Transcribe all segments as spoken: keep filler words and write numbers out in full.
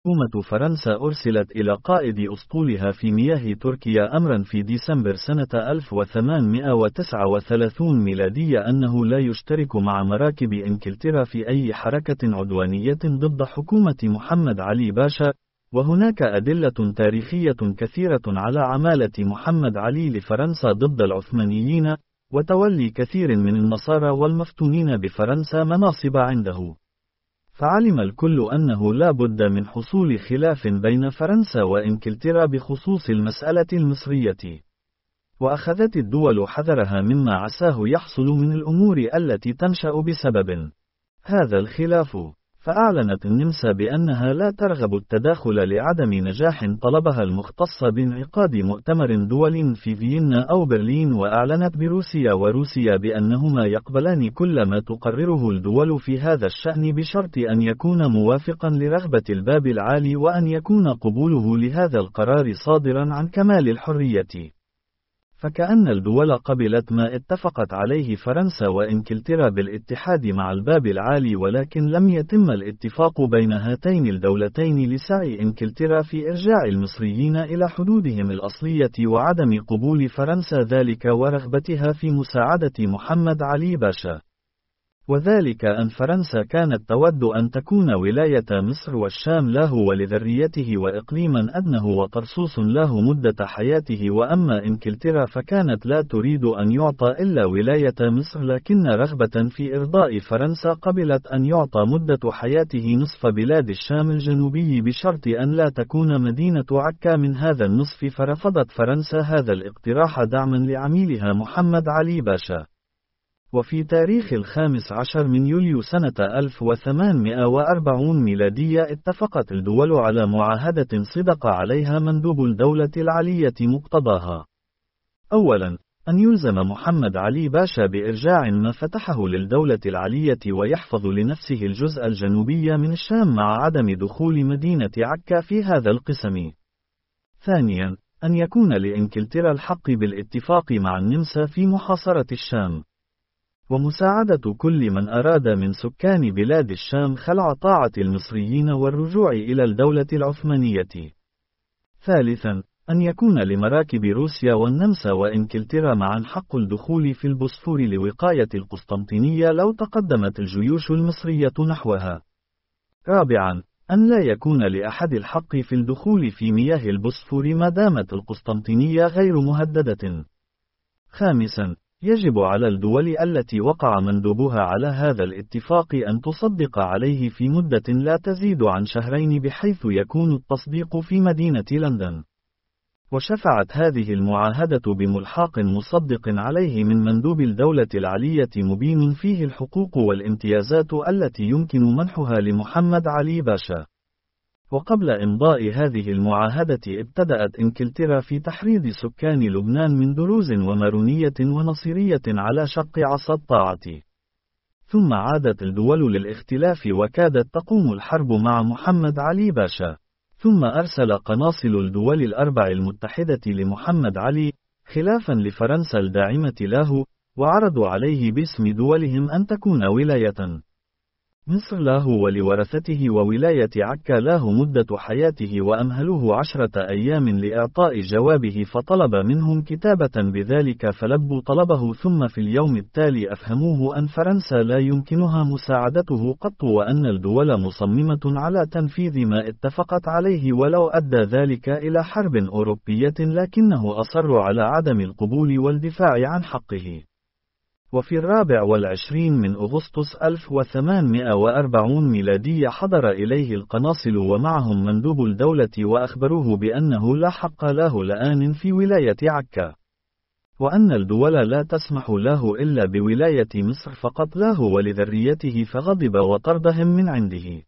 حكومة فرنسا أرسلت إلى قائد أسطولها في مياه تركيا أمرا في ديسمبر سنة ألف وثمانمائة وتسعة وثلاثين ميلادية أنه لا يشترك مع مراكب إنجلترا في أي حركة عدوانية ضد حكومة محمد علي باشا. وهناك أدلة تاريخية كثيرة على عمالة محمد علي لفرنسا ضد العثمانيين، وتولي كثير من النصارى والمفتونين بفرنسا مناصب عنده. فعلم الكل أنه لا بد من حصول خلاف بين فرنسا وإنجلترا بخصوص المسألة المصرية، وأخذت الدول حذرها مما عساه يحصل من الأمور التي تنشأ بسبب هذا الخلاف. فأعلنت النمسا بأنها لا ترغب التداخل لعدم نجاح طلبها المختص بانعقاد مؤتمر دول في فيينا أو برلين، وأعلنت بروسيا وروسيا بأنهما يقبلان كل ما تقرره الدول في هذا الشأن بشرط أن يكون موافقا لرغبة الباب العالي، وأن يكون قبوله لهذا القرار صادرا عن كمال الحرية. فكأن الدول قبلت ما اتفقت عليه فرنسا وإنجلترا بالاتحاد مع الباب العالي، ولكن لم يتم الاتفاق بين هاتين الدولتين لسعي إنجلترا في إرجاع المصريين إلى حدودهم الأصلية وعدم قبول فرنسا ذلك ورغبتها في مساعدة محمد علي باشا. وذلك أن فرنسا كانت تود أن تكون ولاية مصر والشام له ولذريته وإقليما أدنه وطرسوس له مدة حياته، وأما إنجلترا فكانت لا تريد أن يعطى إلا ولاية مصر، لكن رغبة في إرضاء فرنسا قبلت أن يعطى مدة حياته نصف بلاد الشام الجنوبي بشرط أن لا تكون مدينة عكا من هذا النصف. فرفضت فرنسا هذا الاقتراح دعما لعميلها محمد علي باشا. وفي تاريخ الخامس عشر من يوليو سنة ألف وثمانمائة وأربعين ميلادية اتفقت الدول على معاهدة صدق عليها مندوب الدولة العلية مقتضاها. أولا، أن يلزم محمد علي باشا بإرجاع ما فتحه للدولة العلية ويحفظ لنفسه الجزء الجنوبي من الشام مع عدم دخول مدينة عكا في هذا القسم. ثانيا، أن يكون لإنجلترا الحق بالاتفاق مع النمسا في محاصرة الشام، ومساعدة كل من أراد من سكان بلاد الشام خلع طاعة المصريين والرجوع إلى الدولة العثمانية. ثالثا، أن يكون لمراكب روسيا والنمسا وإنجلترا معا حق الدخول في البوسفور لوقاية القسطنطينية لو تقدمت الجيوش المصرية نحوها. رابعا، أن لا يكون لأحد الحق في الدخول في مياه البوسفور ما دامت القسطنطينية غير مهددة. خامسا، يجب على الدول التي وقع مندوبها على هذا الاتفاق أن تصدق عليه في مدة لا تزيد عن شهرين بحيث يكون التصديق في مدينة لندن. وشفعت هذه المعاهدة بملحاق مصدق عليه من مندوب الدولة العلية مبين فيه الحقوق والامتيازات التي يمكن منحها لمحمد علي باشا. وقبل إمضاء هذه المعاهدة ابتدأت إنجلترا في تحريض سكان لبنان من دروز ومارونية ونصيرية على شق عصا الطاعة. ثم عادت الدول للاختلاف وكادت تقوم الحرب مع محمد علي باشا. ثم أرسل قناصل الدول الأربع المتحدة لمحمد علي خلافا لفرنسا الداعمة له، وعرضوا عليه باسم دولهم أن تكون ولاية مصر له ولورثته وولاية عكا له مدة حياته، وأمهلوه عشرة أيام لإعطاء جوابه، فطلب منهم كتابة بذلك فلبوا طلبه، ثم في اليوم التالي أفهموه أن فرنسا لا يمكنها مساعدته قط، وأن الدول مصممة على تنفيذ ما اتفقت عليه ولو أدى ذلك إلى حرب أوروبية، لكنه أصر على عدم القبول والدفاع عن حقه. وفي الرابع والعشرين من أغسطس ألف وثمانمائة وأربعين ميلادية حضر إليه القناصل ومعهم مندوب الدولة وأخبروه بأنه لا حق له الآن في ولاية عكا، وأن الدول لا تسمح له إلا بولاية مصر فقط له ولذريته، فغضب وطردهم من عنده.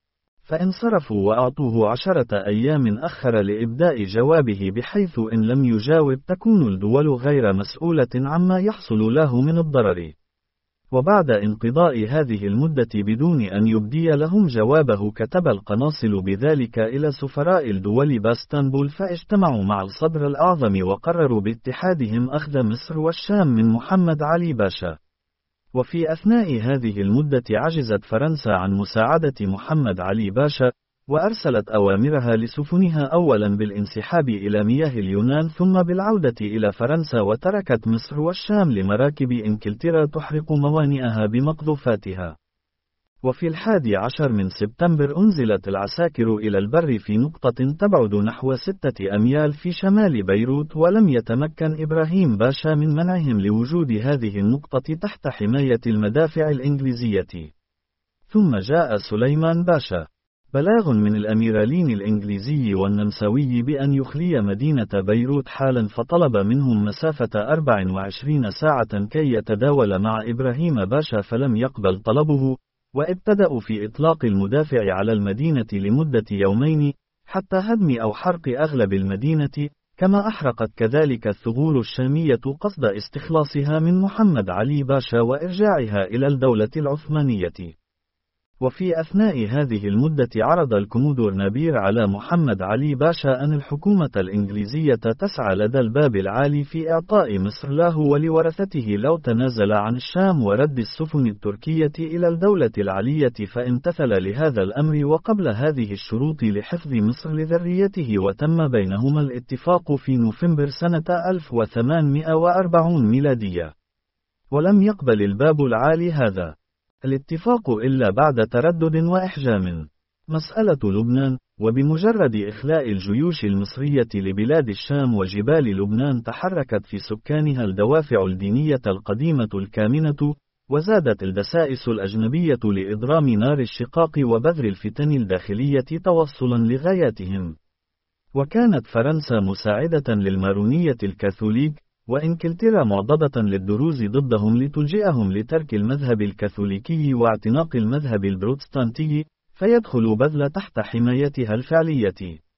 فانصرفوا وأعطوه عشرة أيام أخر لإبداء جوابه، بحيث إن لم يجاوب تكون الدول غير مسؤولة عما يحصل له من الضرر. وبعد انقضاء هذه المدة بدون أن يبدي لهم جوابه كتب القناصل بذلك إلى سفراء الدول باسطنبول، فاجتمعوا مع الصدر الأعظم وقرروا باتحادهم أخذ مصر والشام من محمد علي باشا. وفي أثناء هذه المدة عجزت فرنسا عن مساعدة محمد علي باشا، وأرسلت أوامرها لسفنها أولا بالانسحاب إلى مياه اليونان ثم بالعودة إلى فرنسا، وتركت مصر والشام لمراكب إنكلترا تحرق موانئها بمقذوفاتها. وفي الحادي عشر من سبتمبر أنزلت العساكر إلى البر في نقطة تبعد نحو ستة أميال في شمال بيروت، ولم يتمكن إبراهيم باشا من منعهم لوجود هذه النقطة تحت حماية المدافع الإنجليزية. ثم جاء سليمان باشا بلاغ من الأميرالين الإنجليزي والنمساوي بأن يخلي مدينة بيروت حالا، فطلب منهم مسافة أربع وعشرين ساعة كي يتداول مع إبراهيم باشا، فلم يقبل طلبه، وابتدأوا في إطلاق المدافع على المدينة لمدة يومين حتى هدم أو حرق أغلب المدينة، كما أحرقت كذلك الثغور الشامية قصد استخلاصها من محمد علي باشا وإرجاعها إلى الدولة العثمانية. وفي أثناء هذه المدة عرض الكومودور نبير على محمد علي باشا أن الحكومة الإنجليزية تسعى لدى الباب العالي في إعطاء مصر له ولورثته لو تنازل عن الشام ورد السفن التركية إلى الدولة العلية، فامتثل لهذا الأمر وقبل هذه الشروط لحفظ مصر لذريته، وتم بينهما الاتفاق في نوفمبر سنة ألف وثمانمائة وأربعين ميلادية. ولم يقبل الباب العالي هذا الاتفاق إلا بعد تردد وإحجام. مسألة لبنان. وبمجرد إخلاء الجيوش المصرية لبلاد الشام وجبال لبنان تحركت في سكانها الدوافع الدينية القديمة الكامنة، وزادت الدسائس الأجنبية لإضرام نار الشقاق وبذر الفتن الداخلية توصلا لغاياتهم. وكانت فرنسا مساعدة للمارونية الكاثوليك، وإنكلترا معضدة للدروز ضدهم لتلجئهم لترك المذهب الكاثوليكي واعتناق المذهب البروتستانتي، فيدخل بذل تحت حمايتها الفعلية.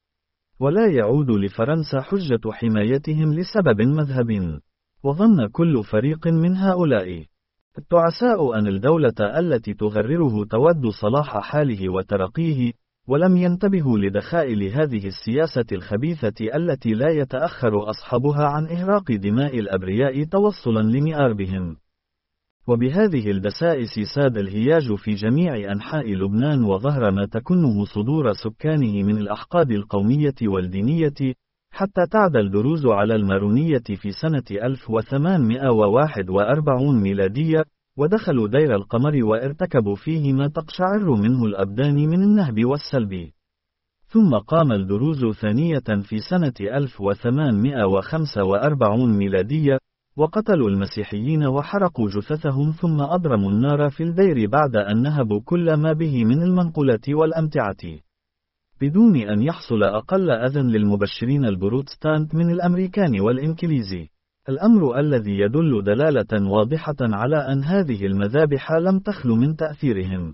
ولا يعود لفرنسا حجة حمايتهم لسبب مذهب. وظن كل فريق من هؤلاء التعساء أن الدولة التي تغرره تود صلاح حاله وترقيه، ولم ينتبهوا لدخائل هذه السياسة الخبيثة التي لا يتأخر أصحابها عن إهراق دماء الأبرياء توصلا لمآربهم. وبهذه الدسائس ساد الهياج في جميع أنحاء لبنان، وظهر ما تكنه صدور سكانه من الأحقاد القومية والدينية، حتى تعدى الدروز على المارونية في سنة ألف وثمانمائة وواحد وأربعين ميلادية، ودخلوا دير القمر وارتكبوا فيه ما تقشعر منه الأبدان من النهب والسلب. ثم قام الدروز ثانية في سنة ألف وثمانمائة وخمسة وأربعين ميلادية، وقتلوا المسيحيين وحرقوا جثثهم، ثم أضرموا النار في الدير بعد أن نهبوا كل ما به من المنقولات والأمتعة، بدون أن يحصل أقل أذى للمبشرين البروتستانت من الأمريكان والإنكليز، الأمر الذي يدل دلالة واضحة على أن هذه المذابح لم تخل من تأثيرهم.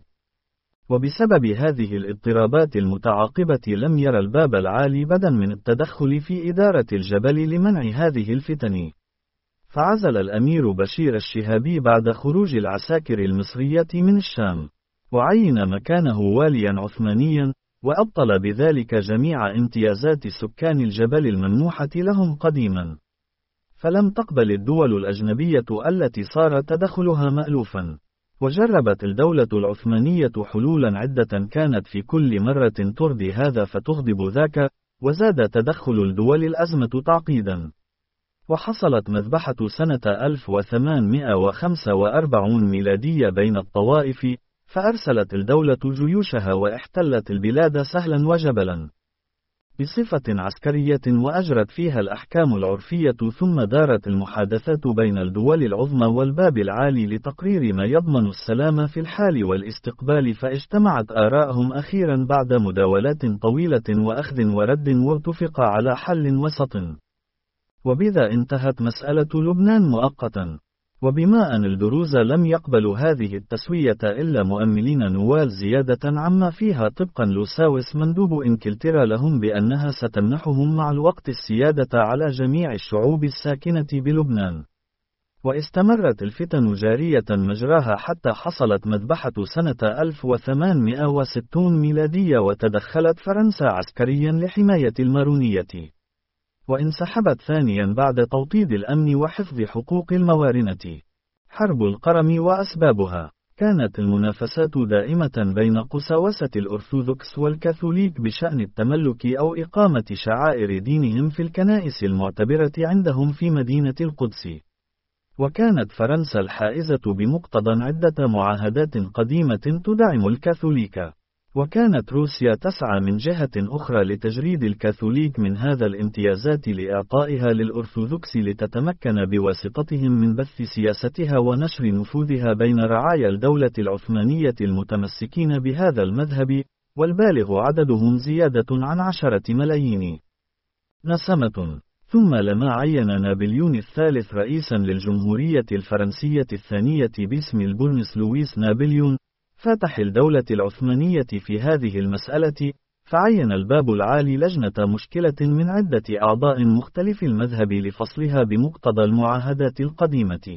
وبسبب هذه الاضطرابات المتعاقبة لم يرى الباب العالي بدا من التدخل في إدارة الجبل لمنع هذه الفتن، فعزل الأمير بشير الشهابي بعد خروج العساكر المصرية من الشام، وعين مكانه واليا عثمانيا، وأبطل بذلك جميع امتيازات سكان الجبل الممنوحة لهم قديما. فلم تقبل الدول الأجنبية التي صار تدخلها مألوفا، وجربت الدولة العثمانية حلولا عدة كانت في كل مرة ترضي هذا فتغضب ذاك، وزاد تدخل الدول الأزمة تعقيدا. وحصلت مذبحة سنة ألف وثمانمائة وخمسة وأربعين ميلادية بين الطوائف، فأرسلت الدولة جيوشها واحتلت البلاد سهلا وجبلا بصفة عسكرية، وأجرت فيها الأحكام العرفية، ثم دارت المحادثات بين الدول العظمى والباب العالي لتقرير ما يضمن السلام في الحال والاستقبال، فاجتمعت آراءهم أخيرا بعد مداولات طويلة وأخذ ورد، واتفق على حل وسط، وبذا انتهت مسألة لبنان مؤقتا. وبما أن الدروز لم يقبلوا هذه التسوية إلا مؤملين نوال زيادة عما فيها، طبقا لوساوس مندوب إنكلترا لهم بأنها ستمنحهم مع الوقت السيادة على جميع الشعوب الساكنة بلبنان. واستمرت الفتن جارية مجراها حتى حصلت مذبحة سنة ألف وثمانمائة وستين ميلادية، وتدخلت فرنسا عسكريا لحماية المارونية، وانسحبت ثانيا بعد توطيد الأمن وحفظ حقوق الموارنة. حرب القرم وأسبابها. وكانت المنافسات دائمة بين قساوسة الأرثوذكس والكاثوليك بشأن التملك أو إقامة شعائر دينهم في الكنائس المعتبرة عندهم في مدينة القدس. وكانت فرنسا الحائزة بمقتضى عدة معاهدات قديمة تدعم الكاثوليك. وكانت روسيا تسعى من جهة أخرى لتجريد الكاثوليك من هذا الامتيازات لإعطائها للأرثوذكس لتتمكن بواسطتهم من بث سياستها ونشر نفوذها بين رعايا الدولة العثمانية المتمسكين بهذا المذهب، والبالغ عددهم زيادة عن عشرة ملايين نسمة. ثم لما عين نابليون الثالث رئيسا للجمهورية الفرنسية الثانية باسم البرنس لويس نابليون، فتح الدولة العثمانية في هذه المسألة، فعين الباب العالي لجنة مشكلة من عدة أعضاء مختلف المذهب لفصلها بمقتضى المعاهدات القديمة.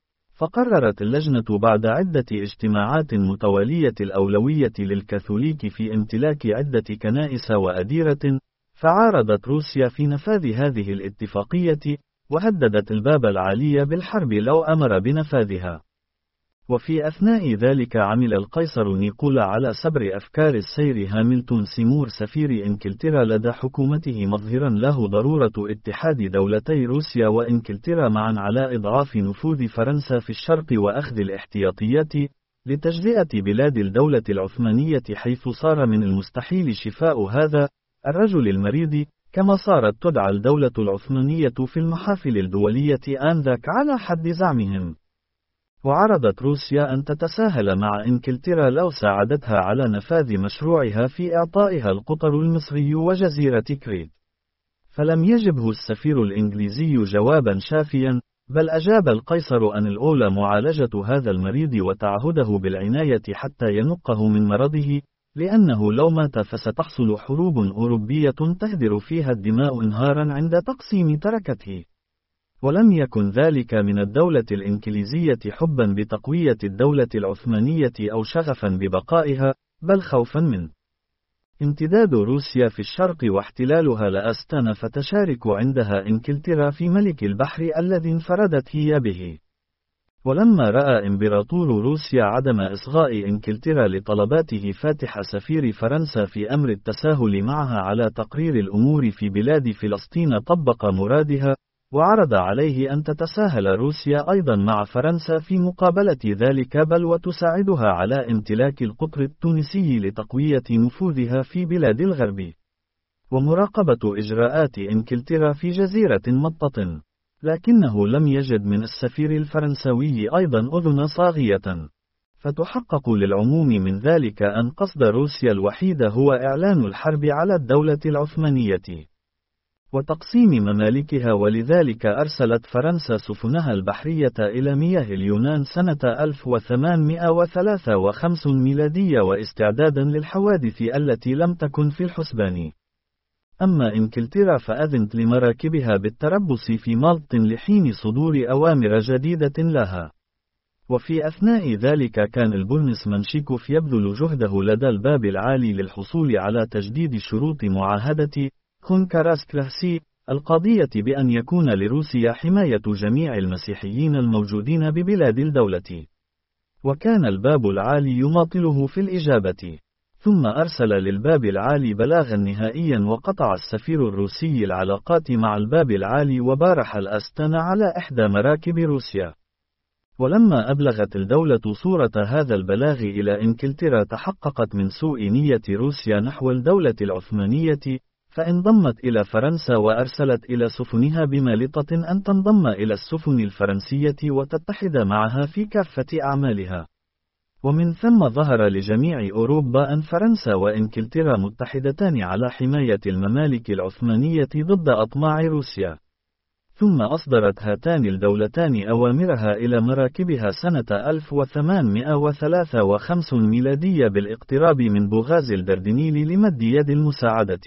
فقررت اللجنة بعد عدة اجتماعات متوالية الأولوية للكاثوليك في امتلاك عدة كنائس وأديرة، فعارضت روسيا في نفاذ هذه الاتفاقية، وهددت الباب العالي بالحرب لو أمر بنفاذها. وفي أثناء ذلك عمل القيصر نيكولا على سبر أفكار السير هاملتون سيمور سفير إنكلترا لدى حكومته، مظهرا له ضرورة اتحاد دولتي روسيا وإنكلترا معا على إضعاف نفوذ فرنسا في الشرق وأخذ الاحتياطيات لتجزئة بلاد الدولة العثمانية، حيث صار من المستحيل شفاء هذا الرجل المريض، كما صارت تدعى الدولة العثمانية في المحافل الدولية آنذاك على حد زعمهم. وعرضت روسيا أن تتساهل مع إنكلترا لو ساعدتها على نفاذ مشروعها في إعطائها القطر المصري وجزيرة كريت. فلم يجبه السفير الإنجليزي جوابا شافيا، بل أجاب القيصر أن الأولى معالجة هذا المريض وتعهده بالعناية حتى ينقه من مرضه، لأنه لو مات فستحصل حروب أوروبية تهدر فيها الدماء انهارا عند تقسيم تركته. ولم يكن ذلك من الدولة الإنكليزية حبا بتقوية الدولة العثمانية أو شغفا ببقائها، بل خوفا من امتداد روسيا في الشرق واحتلالها لأستان، فتشارك عندها إنكلترا في ملك البحر الذي انفردت هي به. ولما رأى إمبراطور روسيا عدم إصغاء إنكلترا لطلباته فاتح سفير فرنسا في أمر التساهل معها على تقرير الأمور في بلاد فلسطين، طبق مرادها، وعرض عليه أن تتساهل روسيا أيضا مع فرنسا في مقابلة ذلك، بل وتساعدها على امتلاك القطر التونسي لتقوية نفوذها في بلاد الغرب، ومراقبة إجراءات إنكلترا في جزيرة مطة. لكنه لم يجد من السفير الفرنسوي أيضا أذن صاغية، فتحقق للعموم من ذلك أن قصد روسيا الوحيد هو إعلان الحرب على الدولة العثمانية وتقسيم ممالكها. ولذلك أرسلت فرنسا سفنها البحرية إلى مياه اليونان سنة ألف وثمانمائة وثلاثة وخمسين ميلادية، واستعدادا للحوادث التي لم تكن في الحسبان. أما إنكلترا فأذنت لمراكبها بالتربص في مالط لحين صدور أوامر جديدة لها. وفي أثناء ذلك كان البرنس منشيكوف يبذل جهده لدى الباب العالي للحصول على تجديد شروط معاهدة كونكراست القضية بأن يكون لروسيا حماية جميع المسيحيين الموجودين ببلاد الدولة. وكان الباب العالي يماطله في الإجابة. ثم أرسل للباب العالي بلاغا نهائيا، وقطع السفير الروسي العلاقات مع الباب العالي وبارح الأستان على إحدى مراكب روسيا. ولما أبلغت الدولة صورة هذا البلاغ إلى إنكلترا، تحققت من سوء نية روسيا نحو الدولة العثمانية، فانضمت إلى فرنسا وأرسلت إلى سفنها بمالطة أن تنضم إلى السفن الفرنسية وتتحد معها في كافة أعمالها. ومن ثم ظهر لجميع أوروبا أن فرنسا وإنكلترا متحدتان على حماية الممالك العثمانية ضد أطماع روسيا. ثم أصدرت هاتان الدولتان أوامرها إلى مراكبها سنة ألف وثمانمائة وثلاثة وخمسين ميلادية بالاقتراب من بوغاز الدردنيل لمد يد المساعدة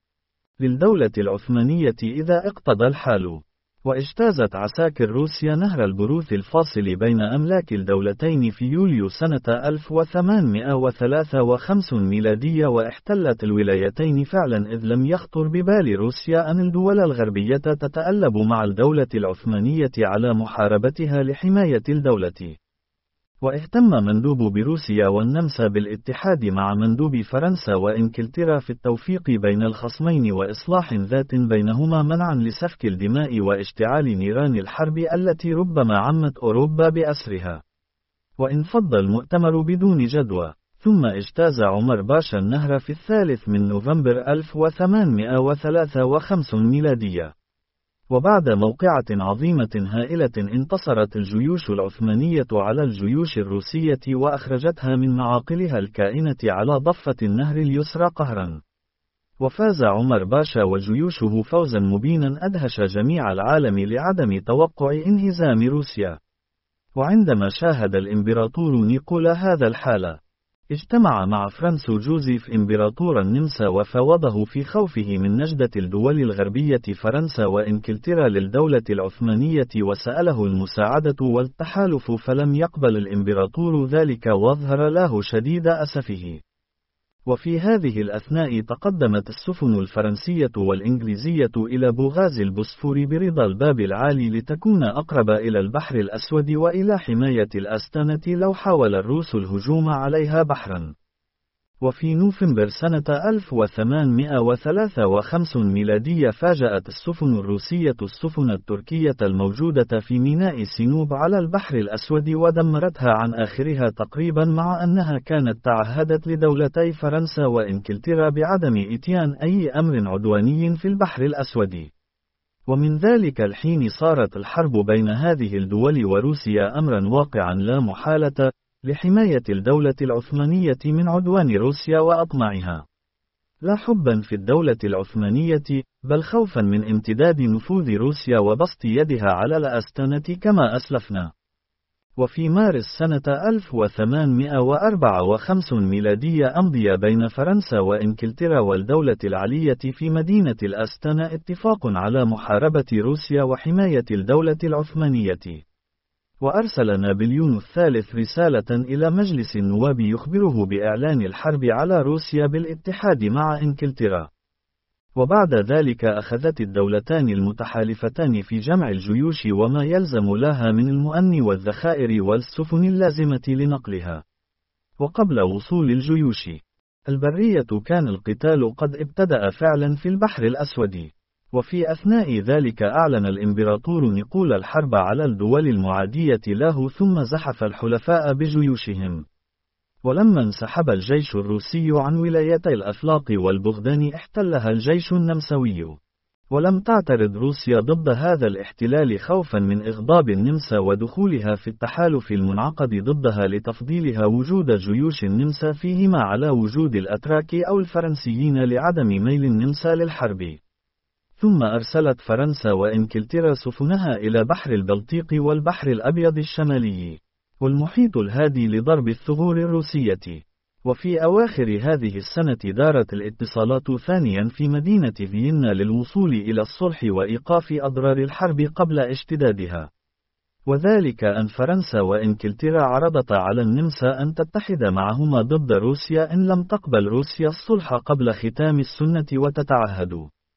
للدولة العثمانية إذا اقتضى الحال. واجتازت عساكر روسيا نهر البروث الفاصل بين أملاك الدولتين في يوليو سنة ألف وثمانمائة وثلاثة وخمسين ميلادية، واحتلت الولايتين فعلا، إذ لم يخطر ببال روسيا أن الدول الغربية تتألب مع الدولة العثمانية على محاربتها لحماية الدولة. واهتم مندوب بروسيا والنمسا بالاتحاد مع مندوب فرنسا وإنكلترا في التوفيق بين الخصمين وإصلاح ذات بينهما منعا لسفك الدماء واشتعال نيران الحرب التي ربما عمت أوروبا بأسرها. وانفض المؤتمر بدون جدوى. ثم اجتاز عمر باشا النهر في الثالث من نوفمبر ألف وثمانمئة وثلاثة وخمسين ميلادية. وبعد موقعة عظيمة هائلة انتصرت الجيوش العثمانية على الجيوش الروسية وأخرجتها من معاقلها الكائنة على ضفة النهر اليسرى قهرا. وفاز عمر باشا وجيوشه فوزا مبينا أدهش جميع العالم لعدم توقع انهزام روسيا. وعندما شاهد الإمبراطور نيكولا هذا الحال، اجتمع مع فرانسو جوزيف إمبراطور النمسا وفاوضه في خوفه من نجدة الدول الغربية فرنسا وإنكلترا للدولة العثمانية وسأله المساعدة والتحالف، فلم يقبل الإمبراطور ذلك وأظهر له شديد أسفه. وفي هذه الأثناء تقدمت السفن الفرنسية والإنجليزية إلى بوغاز البوسفور برضا الباب العالي لتكون أقرب إلى البحر الأسود وإلى حماية الأستانة لو حاول الروس الهجوم عليها بحرا. وفي نوفمبر سنة ألف وثمانمئة وثلاثة وخمسين ميلادية فاجأت السفن الروسية السفن التركية الموجودة في ميناء سينوب على البحر الأسود ودمرتها عن آخرها تقريبا، مع أنها كانت تعهدت لدولتي فرنسا وإنكلترا بعدم إتيان أي أمر عدواني في البحر الأسود. ومن ذلك الحين صارت الحرب بين هذه الدول وروسيا أمرا واقعا لا محالة لحماية الدولة العثمانية من عدوان روسيا وأطماعها، لا حبا في الدولة العثمانية، بل خوفا من امتداد نفوذ روسيا وبسط يدها على الأستانة كما أسلفنا. وفي مارس سنة ألف وثمانمئة وأربعة وخمسين ميلادية أمضي بين فرنسا وإنكلترا والدولة العلية في مدينة الأستانة اتفاق على محاربة روسيا وحماية الدولة العثمانية. وأرسل نابليون الثالث رسالة إلى مجلس النواب يخبره بإعلان الحرب على روسيا بالاتحاد مع إنكلترا. وبعد ذلك أخذت الدولتان المتحالفتان في جمع الجيوش وما يلزم لها من المؤن والذخائر والسفن اللازمة لنقلها. وقبل وصول الجيوش البرية كان القتال قد ابتدأ فعلا في البحر الأسود. وفي أثناء ذلك أعلن الإمبراطور نيكولا الحرب على الدول المعادية له، ثم زحف الحلفاء بجيوشهم. ولما انسحب الجيش الروسي عن ولايتي الأفلاق والبغدان احتلها الجيش النمساوي. ولم تعترض روسيا ضد هذا الاحتلال خوفا من إغضاب النمسا ودخولها في التحالف المنعقد ضدها لتفضيلها وجود جيوش النمسا فيهما على وجود الأتراك أو الفرنسيين لعدم ميل النمسا للحرب. ثم أرسلت فرنسا وإنكلترا سفنها إلى بحر البلطيق والبحر الأبيض الشمالي والمحيط الهادي لضرب الثغور الروسية. وفي أواخر هذه السنة دارت الاتصالات ثانيا في مدينة فيينا للوصول إلى الصلح وإيقاف أضرار الحرب قبل اشتدادها. وذلك أن فرنسا وإنكلترا عرضتا على النمسا أن تتحد معهما ضد روسيا إن لم تقبل روسيا الصلح قبل ختام السنة وتتعهد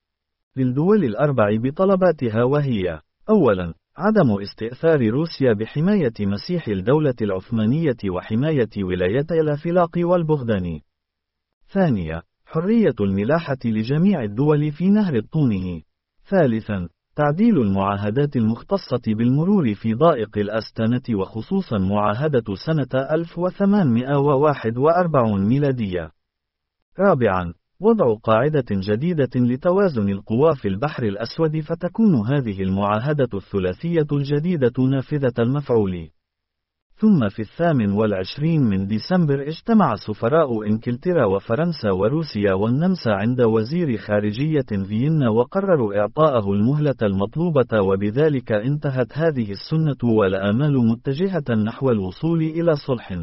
للدول الأربع بطلباتها، وهي: أولا، عدم استئثار روسيا بحماية مسيح الدولة العثمانية وحماية ولايتي الأفلاق والبغدان. ثانيا، حرية الملاحة لجميع الدول في نهر الطونه. ثالثا، تعديل المعاهدات المختصة بالمرور في ضائق الأستانة وخصوصا معاهدة سنة ألف وثمانمئة وواحد وأربعين ميلادية. رابعا، وضع قاعدة جديدة لتوازن القوى في البحر الأسود، فتكون هذه المعاهدة الثلاثية الجديدة نافذة المفعول. ثم في الثامن والعشرين من ديسمبر اجتمع سفراء إنكلترا وفرنسا وروسيا والنمسا عند وزير خارجية فيينا وقرروا إعطاءه المهلة المطلوبة، وبذلك انتهت هذه السنة والآمال متجهة نحو الوصول إلى صلح.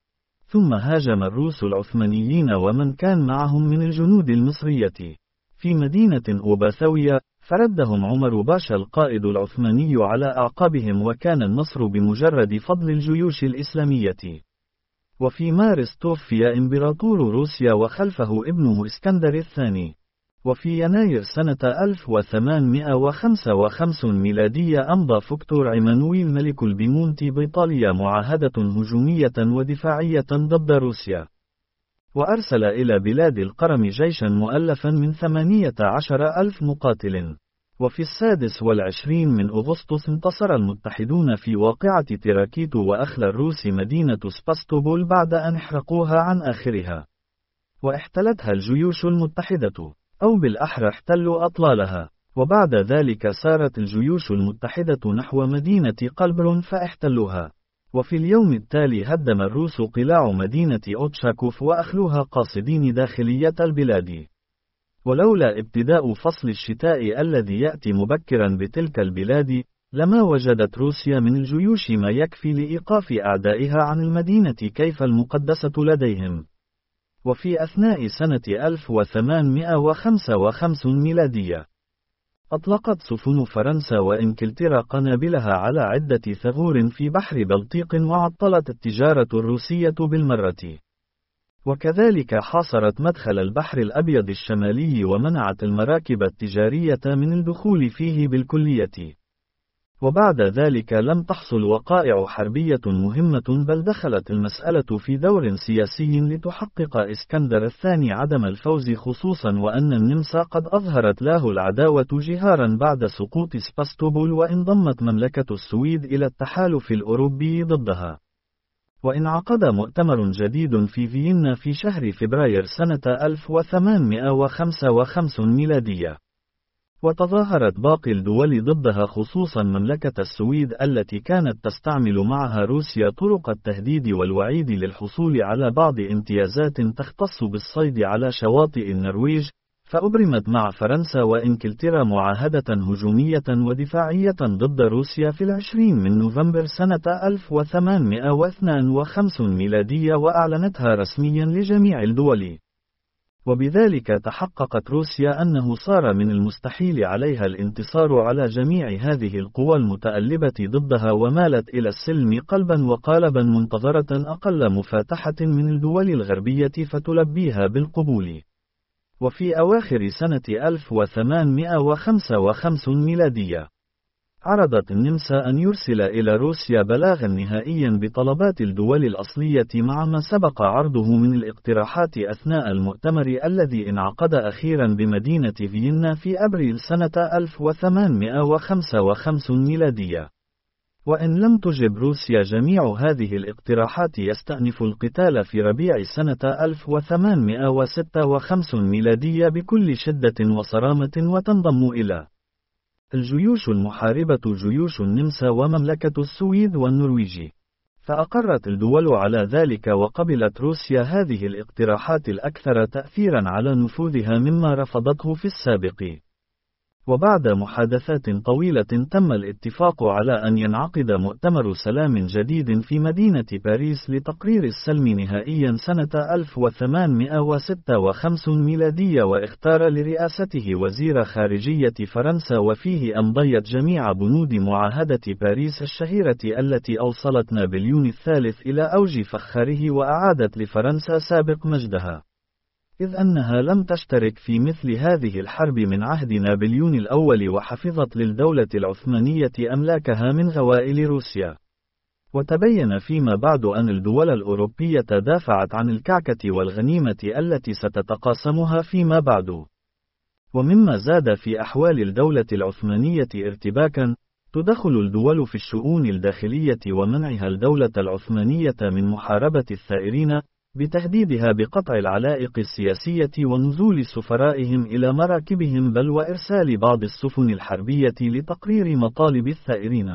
ثم هاجم الروس العثمانيين ومن كان معهم من الجنود المصرية في مدينة أوباثوية، فردهم عمر باشا القائد العثماني على أعقابهم، وكان النصر بمجرد فضل الجيوش الإسلامية. وفي مارس توفي إمبراطور روسيا وخلفه ابنه اسكندر الثاني. وفي يناير سنة ألف وثمانمئة وخمسة وخمسين ميلادية أمضى فيكتور عمانويل ملك البيمونتي بإيطاليا معاهدة هجومية ودفاعية ضد روسيا، وأرسل إلى بلاد القرم جيشا مؤلفا من ثمانية عشر ألف مقاتل. وفي السادس والعشرين من أغسطس انتصر المتحدون في واقعة تراكيتو وأخلى الروس مدينة سباستوبول بعد أن احرقوها عن آخرها، واحتلتها الجيوش المتحدة، أو بالأحرى احتلوا أطلالها. وبعد ذلك سارت الجيوش المتحدة نحو مدينة قلبرون فاحتلوها. وفي اليوم التالي هدم الروس قلاع مدينة أوتشاكوف وأخلوها قاصدين داخلية البلاد. ولولا ابتداء فصل الشتاء الذي يأتي مبكرا بتلك البلاد، لما وجدت روسيا من الجيوش ما يكفي لإيقاف أعدائها عن المدينة كيف المقدسة لديهم. وفي أثناء سنة ألف وثمانمئة وخمسة وخمسين ميلادية، أطلقت سفن فرنسا وإنجلترا قنابلها على عدة ثغور في بحر بلطيق وعطلت التجارة الروسية بالمرة. وكذلك حاصرت مدخل البحر الأبيض الشمالي ومنعت المراكب التجارية من الدخول فيه بالكلية. وبعد ذلك لم تحصل وقائع حربية مهمة، بل دخلت المسألة في دور سياسي لتحقق إسكندر الثاني عدم الفوز، خصوصا وأن النمسا قد أظهرت له العداوة جهارا بعد سقوط سباستوبول، وانضمت مملكة السويد إلى التحالف الأوروبي ضدها. وانعقد مؤتمر جديد في فيينا في شهر فبراير سنة ألف وثمانمئة وخمسة وخمسين ميلادية، وتظاهرت باقي الدول ضدها، خصوصا مملكة السويد التي كانت تستعمل معها روسيا طرق التهديد والوعيد للحصول على بعض امتيازات تختص بالصيد على شواطئ النرويج. فأبرمت مع فرنسا وإنجلترا معاهدة هجومية ودفاعية ضد روسيا في العشرين من نوفمبر سنة ألف وثمانمئة واثنين وخمسين ميلادية، وأعلنتها رسميا لجميع الدول. وبذلك تحققت روسيا أنه صار من المستحيل عليها الانتصار على جميع هذه القوى المتألبة ضدها، ومالت إلى السلم قلبا وقالبا، منتظرة أقل مفاتحة من الدول الغربية فتلبيها بالقبول. وفي أواخر سنة ألف وثمانمئة وخمسة وخمسين ميلادية، عرضت النمسا أن يرسل إلى روسيا بلاغا نهائيا بطلبات الدول الأصلية مع ما سبق عرضه من الاقتراحات أثناء المؤتمر الذي انعقد أخيرا بمدينة فيينا في أبريل سنة ألف وثمانمئة وخمسة وخمسين ميلادية. وإن لم تجب روسيا جميع هذه الاقتراحات، يستأنف القتال في ربيع سنة ألف وثمانمئة وستة وخمسين ميلادية بكل شدة وصرامة، وتنضم إلى الجيوش المحاربة جيوش النمسا ومملكة السويد والنرويج. فأقرت الدول على ذلك، وقبلت روسيا هذه الاقتراحات الأكثر تأثيرا على نفوذها مما رفضته في السابق. وبعد محادثات طويلة تم الاتفاق على أن ينعقد مؤتمر سلام جديد في مدينة باريس لتقرير السلم نهائيا سنة ألف وثمانمئة وستة وخمسين ميلادية، واختار لرئاسته وزير خارجية فرنسا، وفيه أمضيت جميع بنود معاهدة باريس الشهيرة التي أوصلت نابليون الثالث إلى أوج فخاره، وأعادت لفرنسا سابق مجدها، إذ أنها لم تشترك في مثل هذه الحرب من عهد نابليون الأول، وحفظت للدولة العثمانية أملاكها من غوائل روسيا. وتبين فيما بعد أن الدول الأوروبية دافعت عن الكعكة والغنيمة التي ستتقاسمها فيما بعد. ومما زاد في أحوال الدولة العثمانية ارتباكا، تدخل الدول في الشؤون الداخلية ومنعها الدولة العثمانية من محاربة الثائرين، بتهديدها بقطع العلائق السياسية ونزول سفرائهم إلى مراكبهم، بل وإرسال بعض السفن الحربية لتقرير مطالب الثائرين.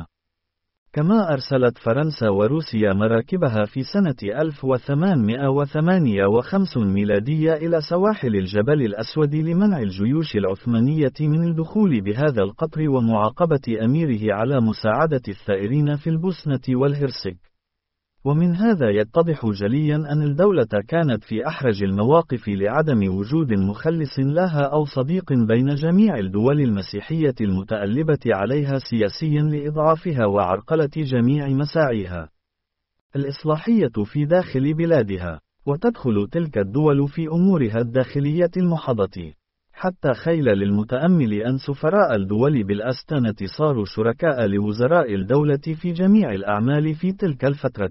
كما أرسلت فرنسا وروسيا مراكبها في سنة ألف وثمانمئة وثمانية وخمسين ميلادية إلى سواحل الجبل الأسود لمنع الجيوش العثمانية من الدخول بهذا القطر، ومعاقبة أميره على مساعدة الثائرين في البوسنة والهرسك. ومن هذا يتضح جليا أن الدولة كانت في أحرج المواقف لعدم وجود مخلص لها أو صديق بين جميع الدول المسيحية المتألبة عليها سياسيا لإضعافها وعرقلة جميع مساعيها الإصلاحية في داخل بلادها. وتدخل تلك الدول في أمورها الداخلية المحضة، حتى خيل للمتأمل أن سفراء الدول بالأستانة صاروا شركاء لوزراء الدولة في جميع الأعمال في تلك الفترة.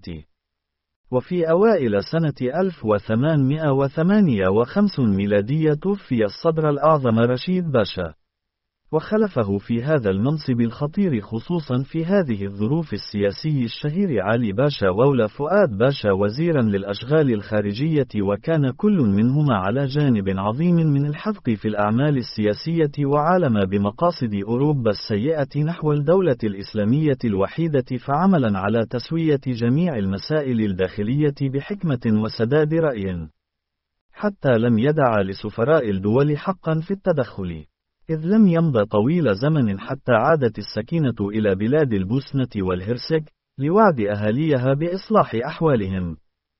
وفي أوائل سنة ألف وثمانمائة وثمانية وخمسين ميلادية توفي الصدر الأعظم رشيد باشا، وخلفه في هذا المنصب الخطير خصوصا في هذه الظروف السياسي الشهير علي باشا وولى فؤاد باشا وزيرا للأشغال الخارجية، وكان كل منهما على جانب عظيم من الحذق في الأعمال السياسية، وعالم بمقاصد أوروبا السيئة نحو الدولة الإسلامية الوحيدة، فعملا على تسوية جميع المسائل الداخلية بحكمة وسداد رأي، حتى لم يدع لسفراء الدول حقا في التدخل، إذ لم يمض طويل زمن حتى عادت السكينة إلى بلاد البوسنة والهرسك، لوعد أهاليها بإصلاح أحوالهم.